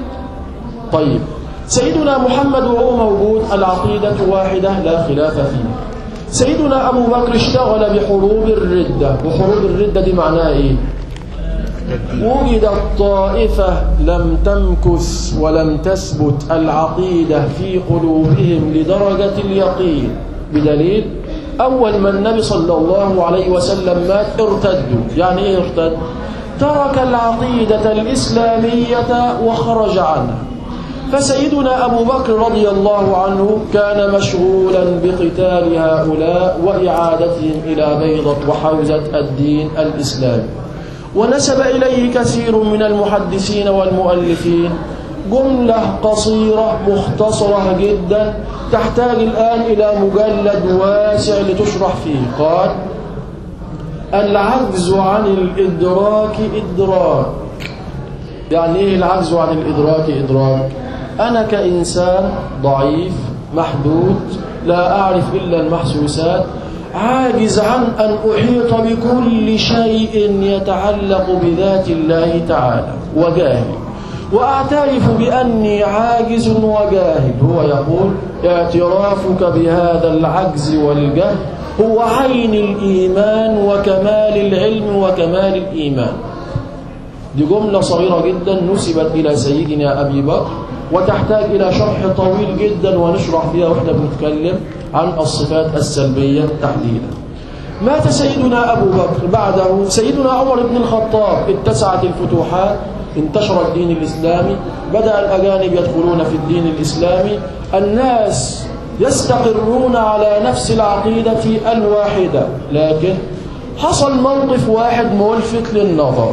طيب، سيدنا محمد وهو موجود العقيدة واحدة لا خلاف فيها. سيدنا أبو بكر اشتغل بحروب الردة، وحروب الردة دي معناها إيه؟ وجدت طائفة لم تمكث ولم تثبت العقيدة في قلوبهم لدرجة اليقين، بدليل أول ما النبي صلى الله عليه وسلم مات ارتدوا. يعني إيه ارتد؟ ترك العقيدة الإسلامية وخرج عنها. فسيدنا أبو بكر رضي الله عنه كان مشغولا بقتال هؤلاء وإعادتهم إلى بيضة وحوزة الدين الإسلامي، ونسب إليه كثير من المحدثين والمؤلفين جملة قصيرة مختصرة جدا تحتاج الآن إلى مجلد واسع لتشرح فيه. قال: العجز عن الإدراك إدراك. يعني إيه العجز عن الإدراك إدراك؟ أنا كإنسان ضعيف محدود لا أعرف إلا المحسوسات، عاجز عن أن أحيط بكل شيء يتعلق بذات الله تعالى، وجاهل، وأعترف بأني عاجز وجاهل. هو يقول: اعترافك بهذا العجز والجهل هو عين الإيمان وكمال العلم وكمال الإيمان. دي جملة صغيرة جدا نسبت إلى سيدنا أبي بكر، وتحتاج إلى شرح طويل جدا ونشرح فيها وإحنا بنتكلم عن الصفات السلبية تحديدا. مات سيدنا أبو بكر، بعده سيدنا عمر بن الخطاب. اتسعت الفتوحات، انتشر الدين الإسلامي، بدأ الأجانب يدخلون في الدين الإسلامي، الناس يستقرون على نفس العقيدة الواحدة. لكن حصل موقف واحد ملفت للنظر.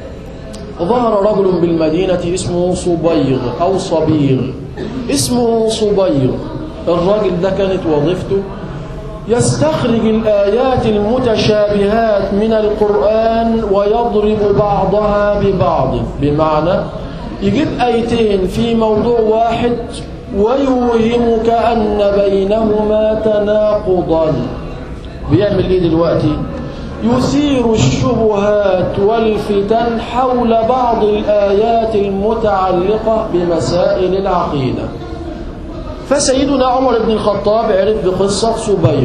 ظهر رجل بالمدينة اسمه صبيغ أو صبيغ، اسمه صبيغ. الراجل ده كانت وظيفته يستخرج الآيات المتشابهات من القرآن ويضرب بعضها ببعض، بمعنى يجيب آيتين في موضوع واحد ويوهمك أن بينهما تناقضا. بيعمل ايه دلوقتي؟ يثير الشبهات والفتن حول بعض الآيات المتعلقة بمسائل العقيدة. فسيدنا عمر بن الخطاب عرف بقصة صبيغ،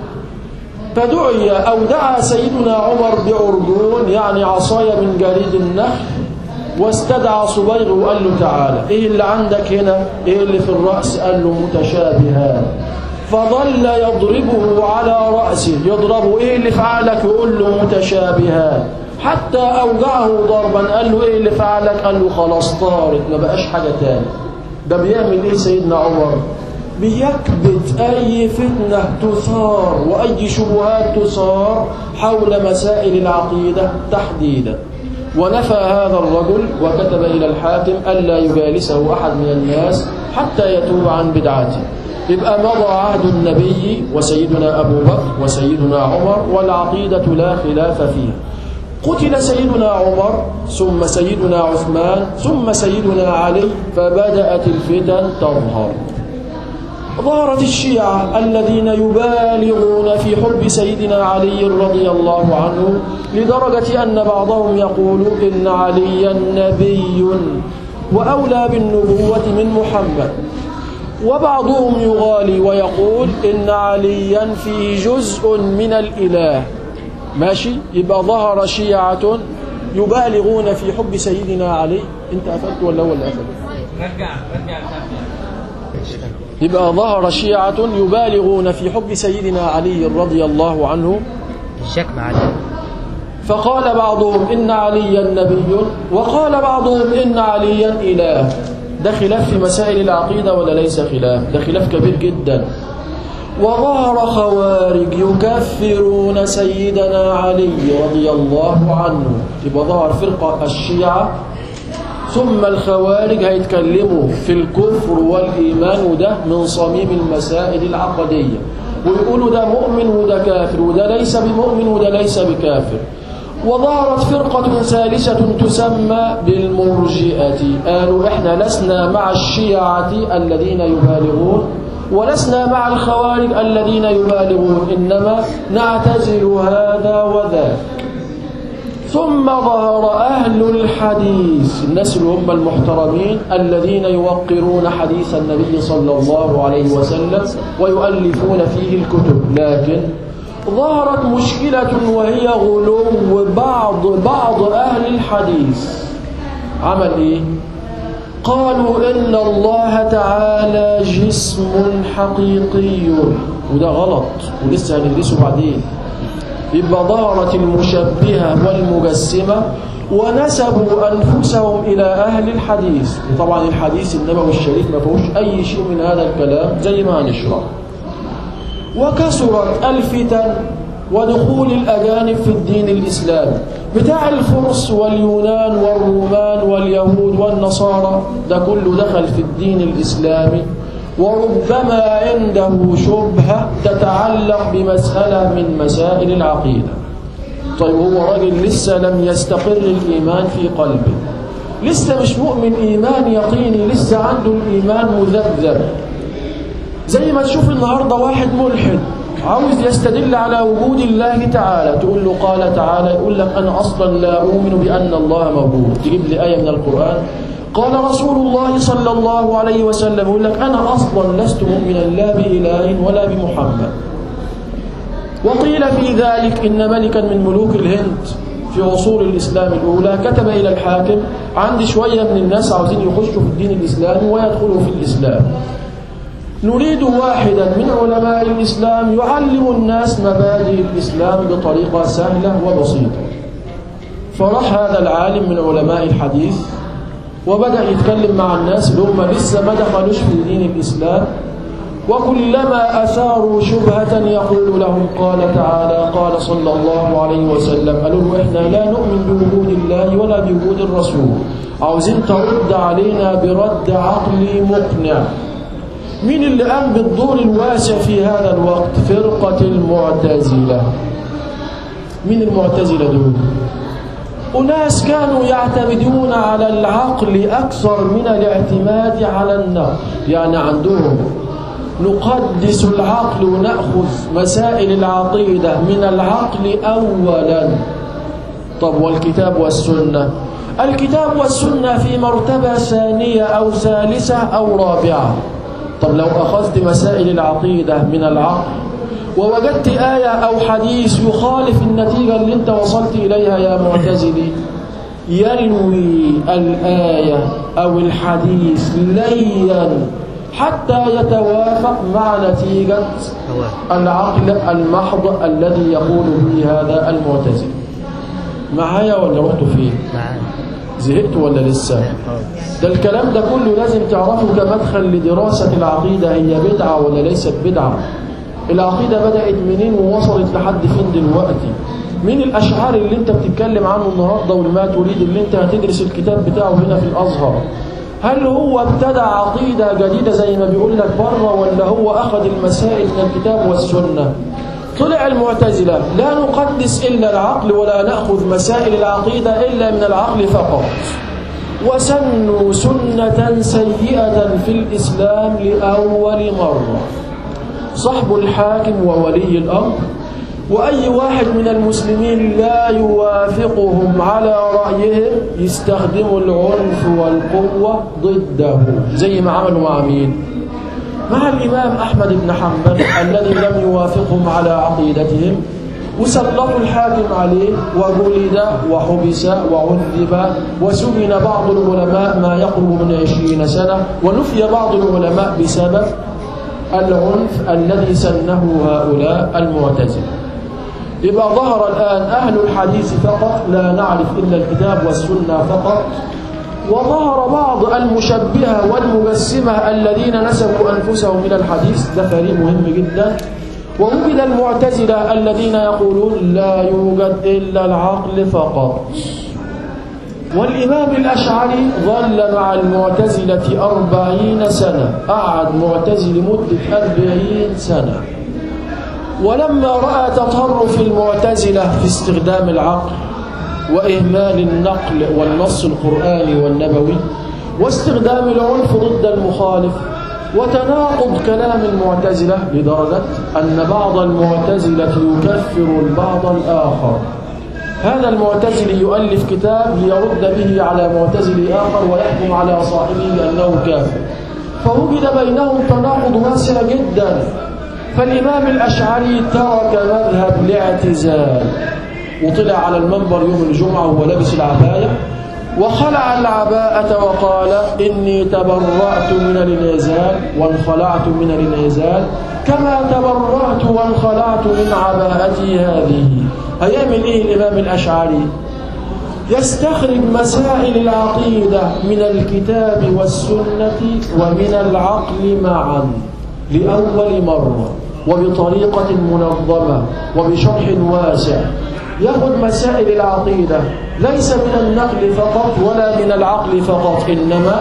فدعي أو دعا سيدنا عمر بعرجون، يعني عصاية من جريد النخل، واستدعى صبيغ وقال له: تعالى، إيه اللي عندك هنا؟ إيه اللي في الرأس؟ قال له: متشابهات. فظل يضربه على رأسه، يضربه: إيه اللي فعلك؟ يقول له: متشابهات. حتى أوجعه ضربا، قال له: إيه اللي فعلك؟ قال له: خلاص طارت، ما بقاش حاجة تاني. ده بيعمل إيه سيدنا عمر؟ بيكبت أي فتنة تثار وأي شبهات تثار حول مسائل العقيدة تحديدا. ونفى هذا الرجل وكتب إلى الحاكم ألا يجالسه أحد من الناس حتى يتوب عن بدعته. يبقى مضى عهد النبي وسيدنا أبو بكر وسيدنا عمر والعقيدة لا خلاف فيها. قتل سيدنا عمر ثم سيدنا عثمان ثم سيدنا علي فبدأت الفتن تظهر. ظهرت الشيعة الذين يبالغون في حب سيدنا علي رضي الله عنه لدرجة أن بعضهم يقول إن عليا نبي وأولى بالنبوة من محمد، وبعضهم يغالي ويقول إن عليا فيه جزء من الإله. ماشي، يبقى ظهر شيعة يبالغون في حب سيدنا علي. انت قفلت ولا هو اللي قفل؟ رجع رجع يبقى ظهر شيعة يبالغون في حب سيدنا علي رضي الله عنه. الشك مع علي. فقال بعضهم إن عليا نبي وقال بعضهم إن عليا إله. ده خلاف في مسائل العقيدة ولا ليس خلاف؟ ده خلاف كبير جدا. وظهر خوارج يكفرون سيدنا علي رضي الله عنه. يبقى ظهر فرقة الشيعة ثم الخوارج هيتكلموا في الكفر والإيمان، وده من صميم المسائل العقدية، ويقولوا ده مؤمن وده كافر وده ليس بمؤمن وده ليس بكافر. وظهرت فرقة ثالثة تسمى بالمرجئة، قالوا احنا لسنا مع الشيعة الذين يبالغون ولسنا مع الخوارج الذين يبالغون، إنما نعتزل هذا وذاك. ثم ظهر أهل الحديث، الناس اللي هم المحترمين الذين يوقرون حديث النبي صلى الله عليه وسلم ويؤلفون فيه الكتب. لكن ظهرت مشكلة وهي غلو بعض بعض أهل الحديث. عمل إيه؟ قالوا إن الله تعالى جسم حقيقي، وده غلط ولسه هندرسه بعدين. يبقى ظهرت المشبهة والمجسمة ونسبوا أنفسهم إلى أهل الحديث. وطبعا الحديث النبوي الشريف ما فيهوش أي شيء من هذا الكلام زي ما هنشرح. وكثرت الفتن ودخول الأجانب في الدين الإسلامي بتاع الفرس واليونان والرومان واليهود والنصارى، ده كله دخل في الدين الإسلامي، وربما عنده شبهة تتعلق بمسألة من مسائل العقيدة. طيب هو راجل لسه لم يستقر الإيمان في قلبه، لسه مش مؤمن إيمان يقيني، لسه عنده الإيمان مذبذب. زي ما تشوف النهاردة واحد ملحد عاوز يستدل على وجود الله تعالى، تقول له قال تعالى، يقول لك أنا أصلا لا أؤمن بأن الله موجود. تجيب لي آية من القرآن قال رسول الله صلى الله عليه وسلم، يقول لك أنا أصلا لست مؤمنا لا بإله ولا بمحمد. وقيل في ذلك إن ملكا من ملوك الهند في عصور الإسلام الأولى كتب إلى الحاكم عندي شوية من الناس عاوزين يخشوا في الدين الإسلامي ويدخلوا في الإسلام، نريد واحدا من علماء الإسلام يعلم الناس مبادئ الإسلام بطريقة سهلة وبسيطة. فراح هذا العالم من علماء الحديث وبدأ يتكلم مع الناس اللي هم لسه ما دخلوش في دين الإسلام، وكلما أثاروا شبهة يقول لهم قال تعالى قال صلى الله عليه وسلم. قالوا له إحنا لا نؤمن بوجود الله ولا بوجود الرسول، عاوزين ترد علينا برد عقلي مقنع. مين اللي قام بالدور الواسع في هذا الوقت؟ فرقة المعتزلة. مين المعتزلة دول؟ أناس كانوا يعتمدون على العقل أكثر من الاعتماد على النقل، يعني عندهم نقدس العقل ونأخذ مسائل العقيدة من العقل أولا. طب والكتاب والسنة؟ الكتاب والسنة في مرتبة ثانية أو ثالثة أو رابعة. طب لو أخذت مسائل العقيدة من العقل ووجدت آية أو حديث يخالف النتيجة اللي انت وصلت إليها يا معتزلي، يلوي الآية أو الحديث ليا حتى يتوافق مع نتيجة العقل المحض الذي يقول به هذا المعتزلي. معايا ولا رحت فين؟ معايا. زهقت ولا لسه؟ ده الكلام ده كله لازم تعرفه كمدخل لدراسة العقيدة. هي بدعة ولا ليست بدعة؟ العقيدة بدأت منين ووصلت لحد فين دلوقتي؟ مين الأشعاري اللي انت بتتكلم عنه النهاردة والماتريدي اللي انت هتدرس الكتاب بتاعه هنا في الأزهر؟ هل هو ابتدع عقيدة جديدة زي ما بيقول لك بره، ولا هو أخذ المسائل من الكتاب والسنة؟ طلع المعتزلة لا نقدس إلا العقل ولا نأخذ مسائل العقيدة إلا من العقل فقط، وسنوا سنة سيئة في الإسلام لأول مرة. صحب الحاكم وولي الأمر وأي واحد من المسلمين لا يوافقهم على رأيهم يستخدموا العنف والقوة ضده، زي ما عملوا مع مين؟ مع الإمام أحمد بن حنبل الذي لم يوافقهم على عقيدتهم، وسلطوا الحاكم عليه وجلد وحبس وعذب وسجن بعض العلماء ما يقرب من عشرين سنة، ونفي بعض العلماء بسبب العنف الذي سنه هؤلاء المعتزلة. يبقى ظهر الآن أهل الحديث فقط، لا نعرف إلا الكتاب والسنة فقط، وظهر بعض المشبهة والمجسمة الذين نسبوا أنفسهم إلى الحديث، ده فريق مهم جدا. ووجد المعتزلة الذين يقولون لا يوجد إلا العقل فقط. والإمام الأشعري ظل مع المعتزلة أربعين سنة، قعد معتزل مدة أربعين سنة. ولما رأى تطرف المعتزلة في استخدام العقل وإهمال النقل والنص القرآني والنبوي واستخدام العنف ضد المخالف وتناقض كلام المعتزلة، لدرجة أن بعض المعتزلة يكفر البعض الآخر. هذا المعتزلي يؤلف كتاب ليرد به على معتزلي آخر ويحكم على صاحبه بأنه كافر، فوجد بينهم تناقض واسع جدا. فالإمام الأشعري ترك مذهب الاعتزال وطلع على المنبر يوم الجمعة وهو لابس العباية، وخلع العباءة وقال إني تبرأت من الانعزال وانخلعت من الانعزال كما تبرأت وانخلعت من عباءتي هذه. هيعمل إيه الإمام الأشعري؟ يستخرج مسائل العقيدة من الكتاب والسنة ومن العقل معا لأول مرة وبطريقة منظمة وبشرح واسع. يأخذ مسائل العقيدة ليس من النقل فقط ولا من العقل فقط، إنما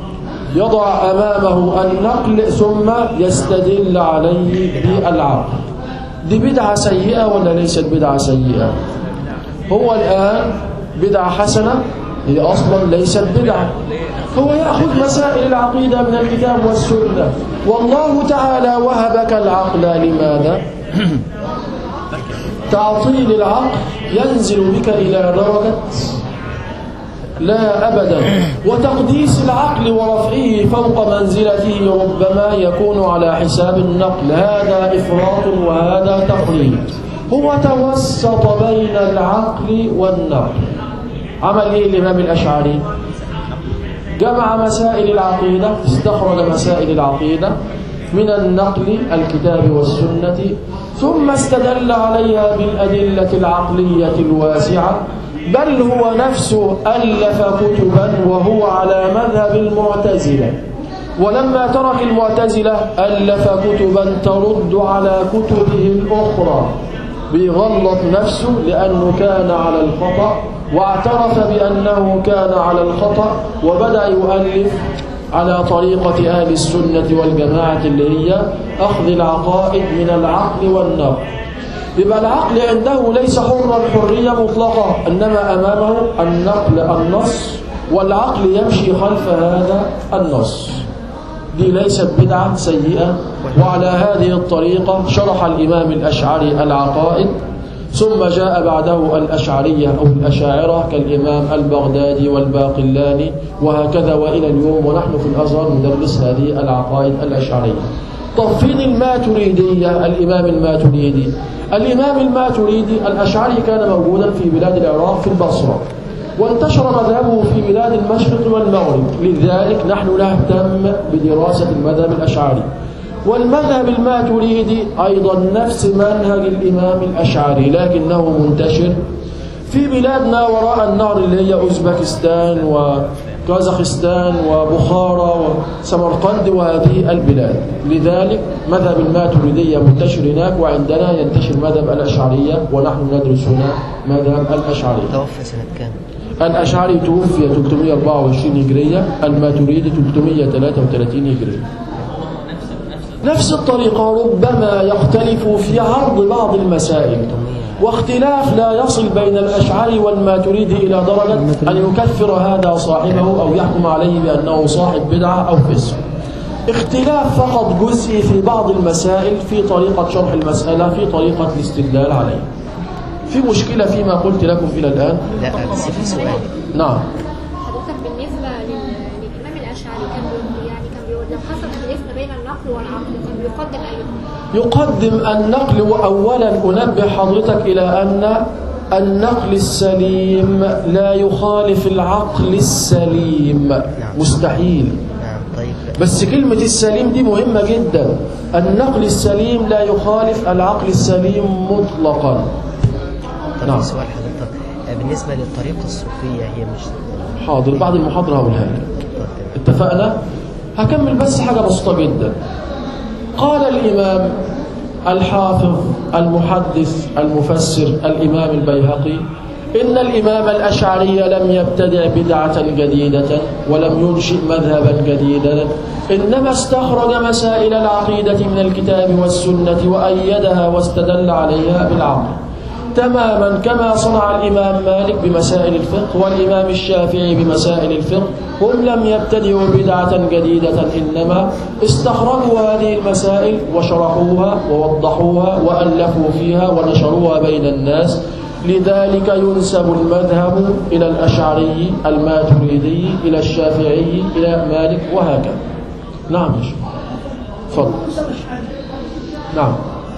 يضع أمامه النقل ثم يستدل عليه بالعقل. دي بدعة سيئة ولا ليست بدعة سيئة؟ هو الآن بدعة حسنة؟ هي أصلا ليست بدعة. هو يأخذ مسائل العقيدة من الكتاب والسنة، والله تعالى وهبك العقل لماذا؟ تعطيل العقل ينزل بك إلى درجة لا أبدا، وتقديس العقل ورفعه فوق منزلته ربما يكون على حساب النقل. هذا إفراط وهذا تقليد. هو توسط بين العقل والنقل. عمل إيه الإمام الأشعري؟ جمع مسائل العقيدة، استخرج مسائل العقيدة من النقل الكتاب والسنة، ثم استدل عليها بالأدلة العقلية الواسعة، بل هو نفسه ألف كتبا وهو على مذهب المعتزلة. ولما ترك المعتزلة ألف كتبا ترد على كتبه الأخرى، بيغلط نفسه لأنه كان على الخطأ واعترف بأنه كان على الخطأ، وبدأ يؤلف على طريقة أهل السنة والجماعة اللي هي أخذ العقائد من العقل والنقل. يبقى العقل عنده ليس حرا حرية مطلقة، إنما أمامه النقل النص، والعقل يمشي خلف هذا النص. دي ليست بدعة سيئة. وعلى هذه الطريقة شرح الإمام الأشعري العقائد، ثم جاء بعده الأشعرية أو الأشاعرة كالإمام البغدادي والباقلاني وهكذا وإلى اليوم، ونحن في الأزهر ندرس هذه العقائد الأشعرية. طب فين الماتريدية؟ الإمام الماتريدي الإمام الماتريدي الأشعري كان موجودا في بلاد العراق في البصرة، وانتشر مذهبه في بلاد المشرق والمغرب، لذلك نحن نهتم بدراسة المذهب الأشعري. والمذهب الماتريدي أيضا نفس منهج الإمام الأشعري، لكنه منتشر في بلادنا وراء النهر اللي هي أوزبكستان وكازاخستان وبخارى وسمرقند وهذه البلاد. لذلك مذهب الماتريدية منتشر هناك، وعندنا ينتشر مذهب الأشعرية، ونحن ندرس هنا مذهب الأشعرية. توفى سنة كام؟ الأشعري توفي ثلاثمائة وأربعة وعشرين هجرية، الماتريدي ثلاثمائة وثلاثة وثلاثين هجرية. نفس الطريقة، ربما يختلف في عرض بعض المسائل، واختلاف لا يصل بين الأشعري والماتريدي إلى درجة أن يكفر هذا صاحبه أو يحكم عليه بأنه صاحب بدعة أو فسق. اختلاف فقط جزئي في بعض المسائل، في طريقة شرح المسألة، في طريقة الاستدلال عليه. في مشكلة فيما قلت لكم إلى الآن؟ لا بس في سؤال. نعم. حضرتك بالنسبة للإمام الأشعري كان يعني كان بيقول لو حصل خلاف بين النقل والعقل كان بيقدم أيهما؟ يقدم النقل. وأولا أنبه حضرتك إلى أن النقل السليم لا يخالف العقل السليم. نعم. مستحيل. نعم. طيب. بس كلمة السليم دي مهمة جدا. النقل السليم لا يخالف العقل السليم مطلقا. طب نعم. سؤال حضرتك بالنسبة للطريقة الصوفية هي مش حاضر بعد المحاضرة هقولها لك. اتفقنا؟ هكمل بس حاجة بسيطة جدا. قال الإمام الحافظ المحدث المفسر الإمام البيهقي إن الإمام الأشعري لم يبتدع بدعة جديدة ولم ينشئ مذهبا جديدا، إنما استخرج مسائل العقيدة من الكتاب والسنة وأيدها واستدل عليها بالعقل، تماما كما صنع الإمام مالك بمسائل الفقه والإمام الشافعي بمسائل الفقه. هم لم يبتدعوا بدعة جديدة، إنما استخرجوا هذه المسائل وشرحوها ووضحوها وألفوا فيها ونشروها بين الناس. لذلك ينسب المذهب إلى الأشعري، الماتريدي، إلى الشافعي، إلى مالك، وهكذا. نعم يا شيخ. تفضل. نعم.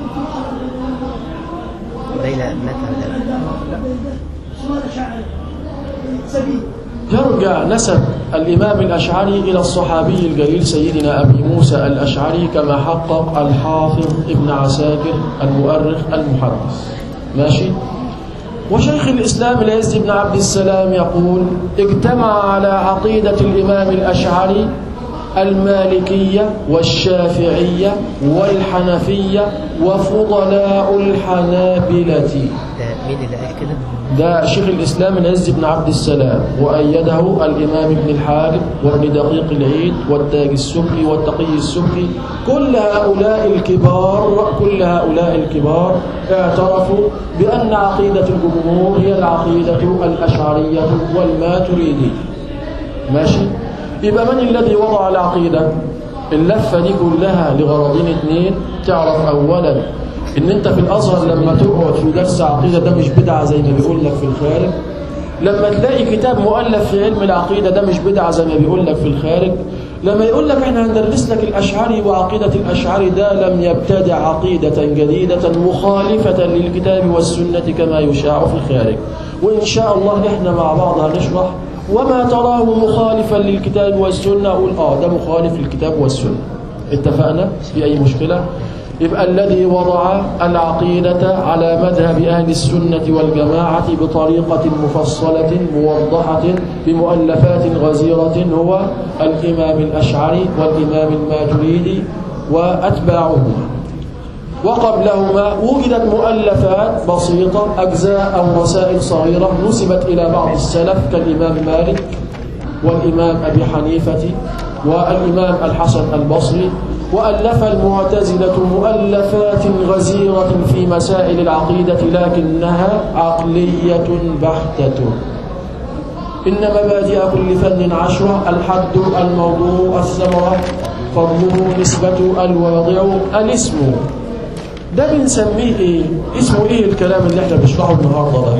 يرجع نسب الإمام الأشعري إلى الصحابي الجليل سيدنا أبي موسى الأشعري كما حقق الحافظ ابن عساكر المؤرخ المحدث. ماشي. وشيخ الإسلام العز بن عبد السلام يقول اجتمع على عقيدة الإمام الأشعري المالكية والشافعية والحنفية وفضلاء الحنابلة. مين اللي قال كده؟ ده شيخ الإسلام العز بن عبد السلام، وأيده الإمام ابن الحارث وابن دقيق العيد والتاج السبكي والتقي السبكي. كل هؤلاء الكبار كل هؤلاء الكبار اعترفوا بأن عقيدة الجمهور هي العقيدة الأشعرية والماتريدية. ماشي. يبقى من الذي وضع العقيدة؟ اللفة دي كلها لغرضين اثنين. تعرف أولا إن أنت في الأزهر لما تقعد في درس عقيدة ده مش بدعة زي ما بيقول لك في الخارج. لما تلاقي كتاب مؤلف في علم العقيدة ده مش بدعة زي ما بيقول لك في الخارج. لما يقول لك احنا هندرس لك الأشعري وعقيدة الأشعري ده لم يبتدع عقيدة جديدة مخالفة للكتاب والسنة كما يشاع في الخارج. وإن شاء الله احنا مع بعض هنشرح وما تراه مخالفا للكتاب والسنة أقول آه ده مخالف للكتاب والسنة. اتفقنا؟ في أي مشكلة؟ يبقى الذي وضع العقيدة على مذهب أهل السنة والجماعة بطريقة مفصلة موضحة بمؤلفات غزيرة هو الإمام الأشعري والإمام الماتريدي وأتباعهما. وقبلهما وجدت مؤلفات بسيطة أجزاء أو رسائل صغيرة نسبت إلى بعض السلف كالإمام مالك والإمام أبي حنيفة والإمام الحسن البصري. وألف المعتزلة مؤلفات غزيرة في مسائل العقيدة لكنها عقلية بحتة. إن مبادئ كل فن عشرة: الحد، الموضوع، الثمرة، فضله، نسبة، الواضع، الاسم. ده بنسميه ايه؟ اسمه ايه الكلام اللي احنا بنشرحه النهارده ده؟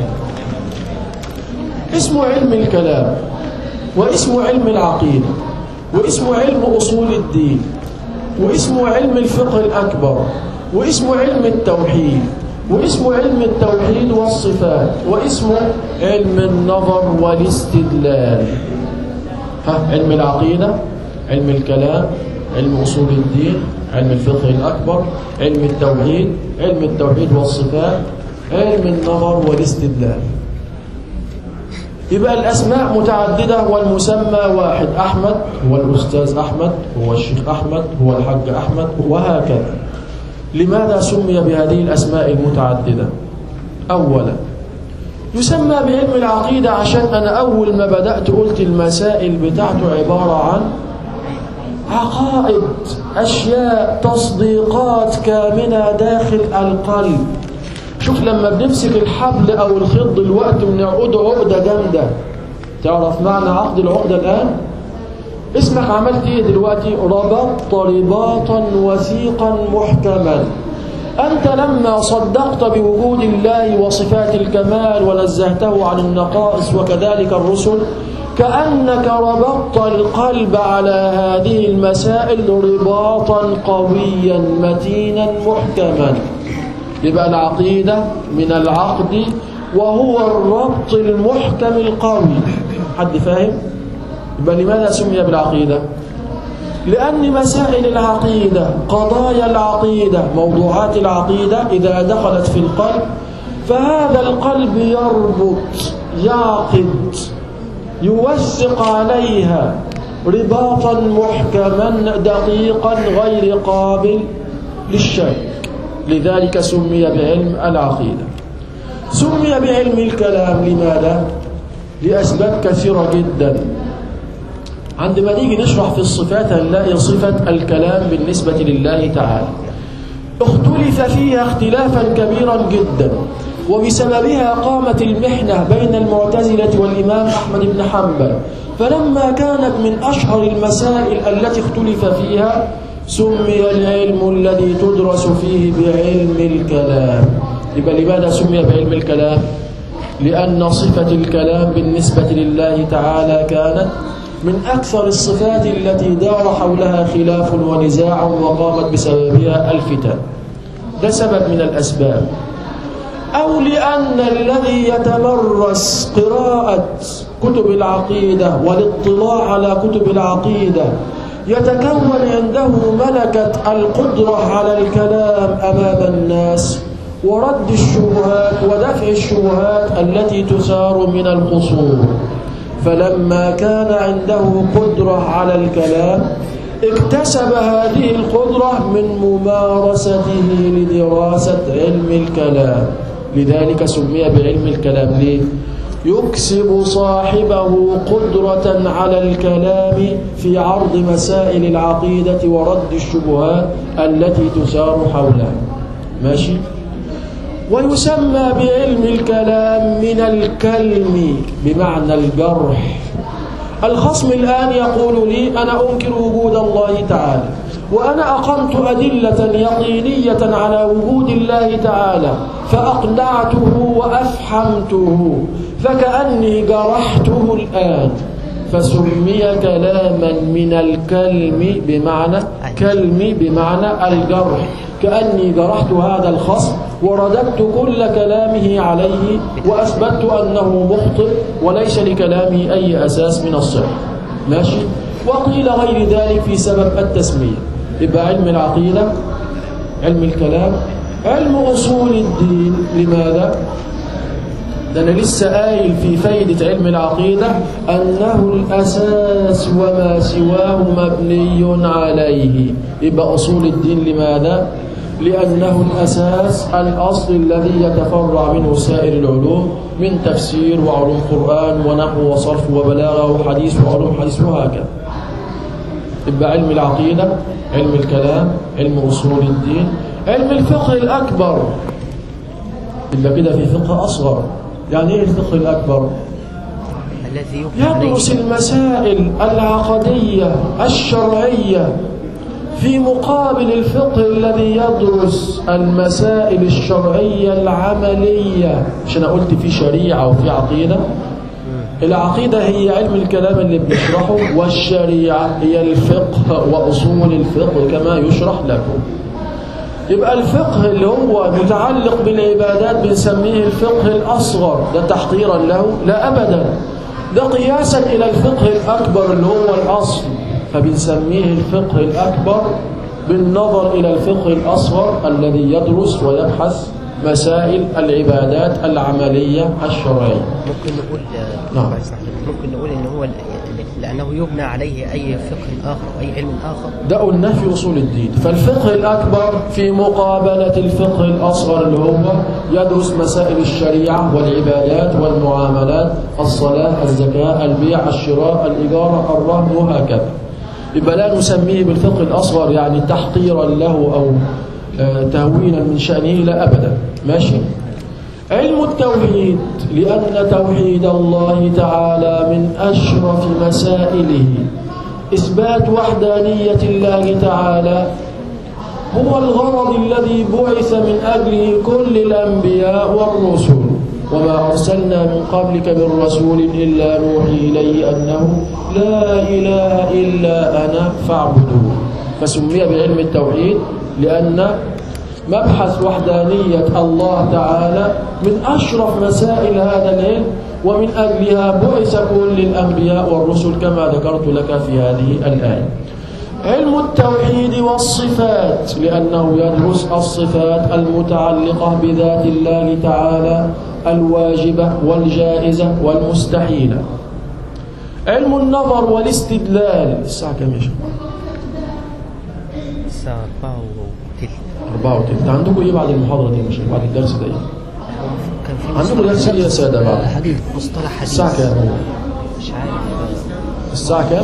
اسمه علم الكلام، واسمه علم العقيدة، واسمه علم أصول الدين، واسمه علم الفقه الأكبر، واسمه علم التوحيد، واسمه علم التوحيد والصفات، واسمه علم النظر والاستدلال. ها، علم العقيدة، علم الكلام، علم أصول الدين، علم الفقه الأكبر، علم التوحيد، علم التوحيد والصفات، علم النظر والاستدلال. يبقى الأسماء متعددة والمسمى واحد، أحمد هو الأستاذ أحمد، هو الشيخ أحمد، هو الحاج أحمد، وهكذا. لماذا سمي بهذه الأسماء المتعددة؟ أولا يسمى بعلم العقيدة عشان أنا أول ما بدأت قلت المسائل بتاعته عبارة عن عقائد، أشياء، تصديقات كامنة داخل القلب. شوف لما بنمسك الحبل أو الخيط دلوقتي ونعقده عقدة جامدة، تعرف معنى عقد العقدة الآن؟ اسمك عملت إيه دلوقتي؟ ربطت رباطا وثيقا محكما. أنت لما صدقت بوجود الله وصفات الكمال ونزهته عن النقائص وكذلك الرسل، كأنك ربطت القلب على هذه المسائل رباطا قويا متينا محكما. يبقى العقيدة من العقد وهو الربط المحكم القوي. حد فاهم؟ يبقى لماذا سمي بالعقيدة؟ لأن مسائل العقيدة، قضايا العقيدة، موضوعات العقيدة إذا دخلت في القلب فهذا القلب يربط، يعقد، يوثق عليها رباطا محكما دقيقا غير قابل للشك. لذلك سمي بعلم العقيدة. سمي بعلم الكلام لماذا؟ لأسباب كثيرة جدا. عندما نيجي نشرح في الصفات هنلاقي صفة الكلام بالنسبة لله تعالى اختلف فيها اختلافا كبيرا جدا، وبسببها قامت المحنة بين المعتزلة والإمام أحمد بن حنبل. فلما كانت من أشهر المسائل التي اختلف فيها سمي العلم الذي تدرس فيه بعلم الكلام. يبقى لماذا سمي بعلم الكلام؟ لأن صفة الكلام بالنسبة لله تعالى كانت من أكثر الصفات التي دار حولها خلاف ونزاع وقامت بسببها الفتن. ده سبب من الأسباب. أو لأن الذي يتمرس قراءة كتب العقيدة والاطلاع على كتب العقيدة يتكون عنده ملكة القدرة على الكلام أمام الناس ورد الشبهات ودفع الشبهات التي تثار من الخصوم. فلما كان عنده قدرة على الكلام اكتسب هذه القدرة من ممارسته لدراسة علم الكلام. لذلك سمي بعلم الكلام. ليه؟ يكسب صاحبه قدرة على الكلام في عرض مسائل العقيدة ورد الشبهات التي تثار حولها. ماشي؟ ويسمى بعلم الكلام من الكلم بمعنى الجرح. الخصم الآن يقول لي أنا أنكر وجود الله تعالى، وأنا أقمت أدلة يقينية على وجود الله تعالى فأقنعته وأفحمته، فكأني جرحته الآن، فسمي كلاما من الكلم بمعنى كلم بمعنى الجرح. كأني جرحت هذا الخصم ورددت كل كلامه عليه وأثبتت أنه مخطئ وليس لكلامه أي أساس من الصحة. ماشي؟ وقيل غير ذلك في سبب التسمية. يبقى علم العقيدة، علم الكلام، علم أصول الدين. لماذا؟ ده أنا لسه قايل في فايدة علم العقيدة أنه الأساس وما سواه مبني عليه. يبقى أصول الدين لماذا؟ لأنه الأساس، الأصل الذي يتفرع منه سائر العلوم من تفسير وعلوم قرآن ونحو وصرف وبلاغة وحديث وعلوم حديث وهكذا. يبقى علم العقيدة، علم الكلام، علم أصول الدين، علم الفقه الأكبر. يبقى كده في فقه أصغر. يعني إيه الفقه الأكبر؟ الذي يدرس المسائل العقدية الشرعية في مقابل الفقه الذي يدرس المسائل الشرعية العملية. مش أنا قلت في شريعة وفي عقيدة؟ العقيدة هي علم الكلام اللي بنشرحه، والشريعة هي الفقه وأصول الفقه كما يشرح لكم. يبقى الفقه اللي هو متعلق بالعبادات بنسميه الفقه الأصغر. ده تحقيرا له؟ لا أبدا، ده قياسا إلى الفقه الأكبر اللي هو الأصل، فبنسميه الفقه الأكبر بالنظر إلى الفقه الأصغر الذي يدرس ويبحث مسائل العبادات العملية الشرعية. ممكن نقول نعم. ممكن نقول ان هو لانه يبنى عليه اي فقه اخر اي علم اخر. ده قلنا في اصول الدين. فالفقه الاكبر في مقابلة الفقه الاصغر اللي هو يدرس مسائل الشريعة والعبادات والمعاملات، الصلاة، الزكاة، البيع، الشراء، الإجارة، الرهن، وهكذا. يبقى لا نسميه بالفقه الاصغر يعني تحقيرا له او تهوينا من شأنه، لا أبدا. ماشي. علم التوحيد، لأن توحيد الله تعالى من أشرف مسائله. إثبات وحدانية الله تعالى هو الغرض الذي بعث من أجله كل الأنبياء والرسل. وما أرسلنا من قبلك من رسول إلا نوحي إليه أنه لا إله إلا أنا فاعبدوه. فسمي بعلم التوحيد لأن مبحث وحدانية الله تعالى من أشرف مسائل هذا العلم، ومن أجلها بعث كل الأنبياء والرسل كما ذكرت لك في هذه الآية. علم التوحيد والصفات، لأنه يدرس الصفات المتعلقة بذات الله تعالى الواجبة والجائزة والمستحيلة. علم النظر والاستدلال. الساعة كم يا شباب؟ الساعة أربعة وتلت. أربعة وتلت. عندكم إيه بعد المحاضرة دي يا شباب؟ بعد الدرس ده إيه؟ كان في عندكم درس إيه يا سادة بعد؟ حديث مصطلح حديث. الساعة كام؟ مش عارف. الساعة كام؟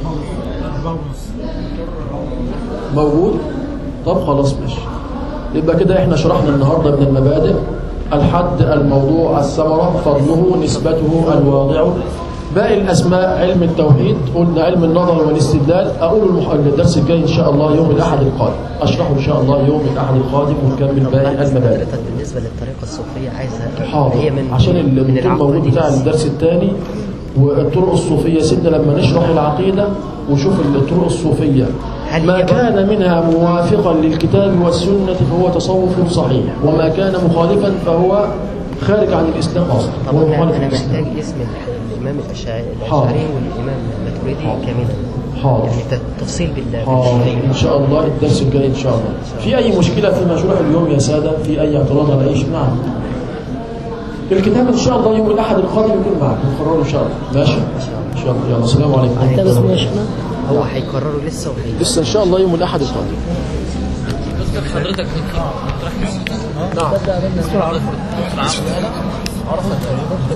موجود؟ طب خلاص ماشي. يبقى كده احنا شرحنا النهاردة من المبادئ: الحد، الموضوع، الثمرة، فضله، نسبته، الواضع. باقي الأسماء علم التوحيد قلنا علم النظر والاستدلال. أقول المح... الدرس الجاي إن شاء الله يوم الأحد القادم، أشرحه إن شاء الله يوم الأحد القادم ونكمل باقي المبادئ. بالنسبة للطريقة الصوفية عايزة حاضر، هي من عشان الدكتور موجود بتاع الدرس الثاني والطرق الصوفية. سيدنا لما نشرح العقيدة وشوف الطرق الصوفية ما كان منها موافقا للكتاب والسنة فهو تصوف صحيح، وما كان مخالفا فهو خارج عن الإسلام أصلا. طب أنا, أنا محتاج اسم الإمام الأشعري والإمام الماتريدي كاملا. حاضر. يعني تفصيل بالله. حاضر إن شاء الله الدرس الجاي إن شاء الله. في أي مشكلة في مشروع اليوم يا سادة؟ في أي اعتراض على أي شيء؟ نعم. الكتاب إن شاء الله يوم الأحد القادم يكون معك نقرره إن شاء الله. ماشي؟ إن شاء الله. يلا السلام عليكم. أنت بس ماشي. هو هيكرروا لسه وهي لسه إن شاء الله يوم الأحد القادم. حضرتك نعم.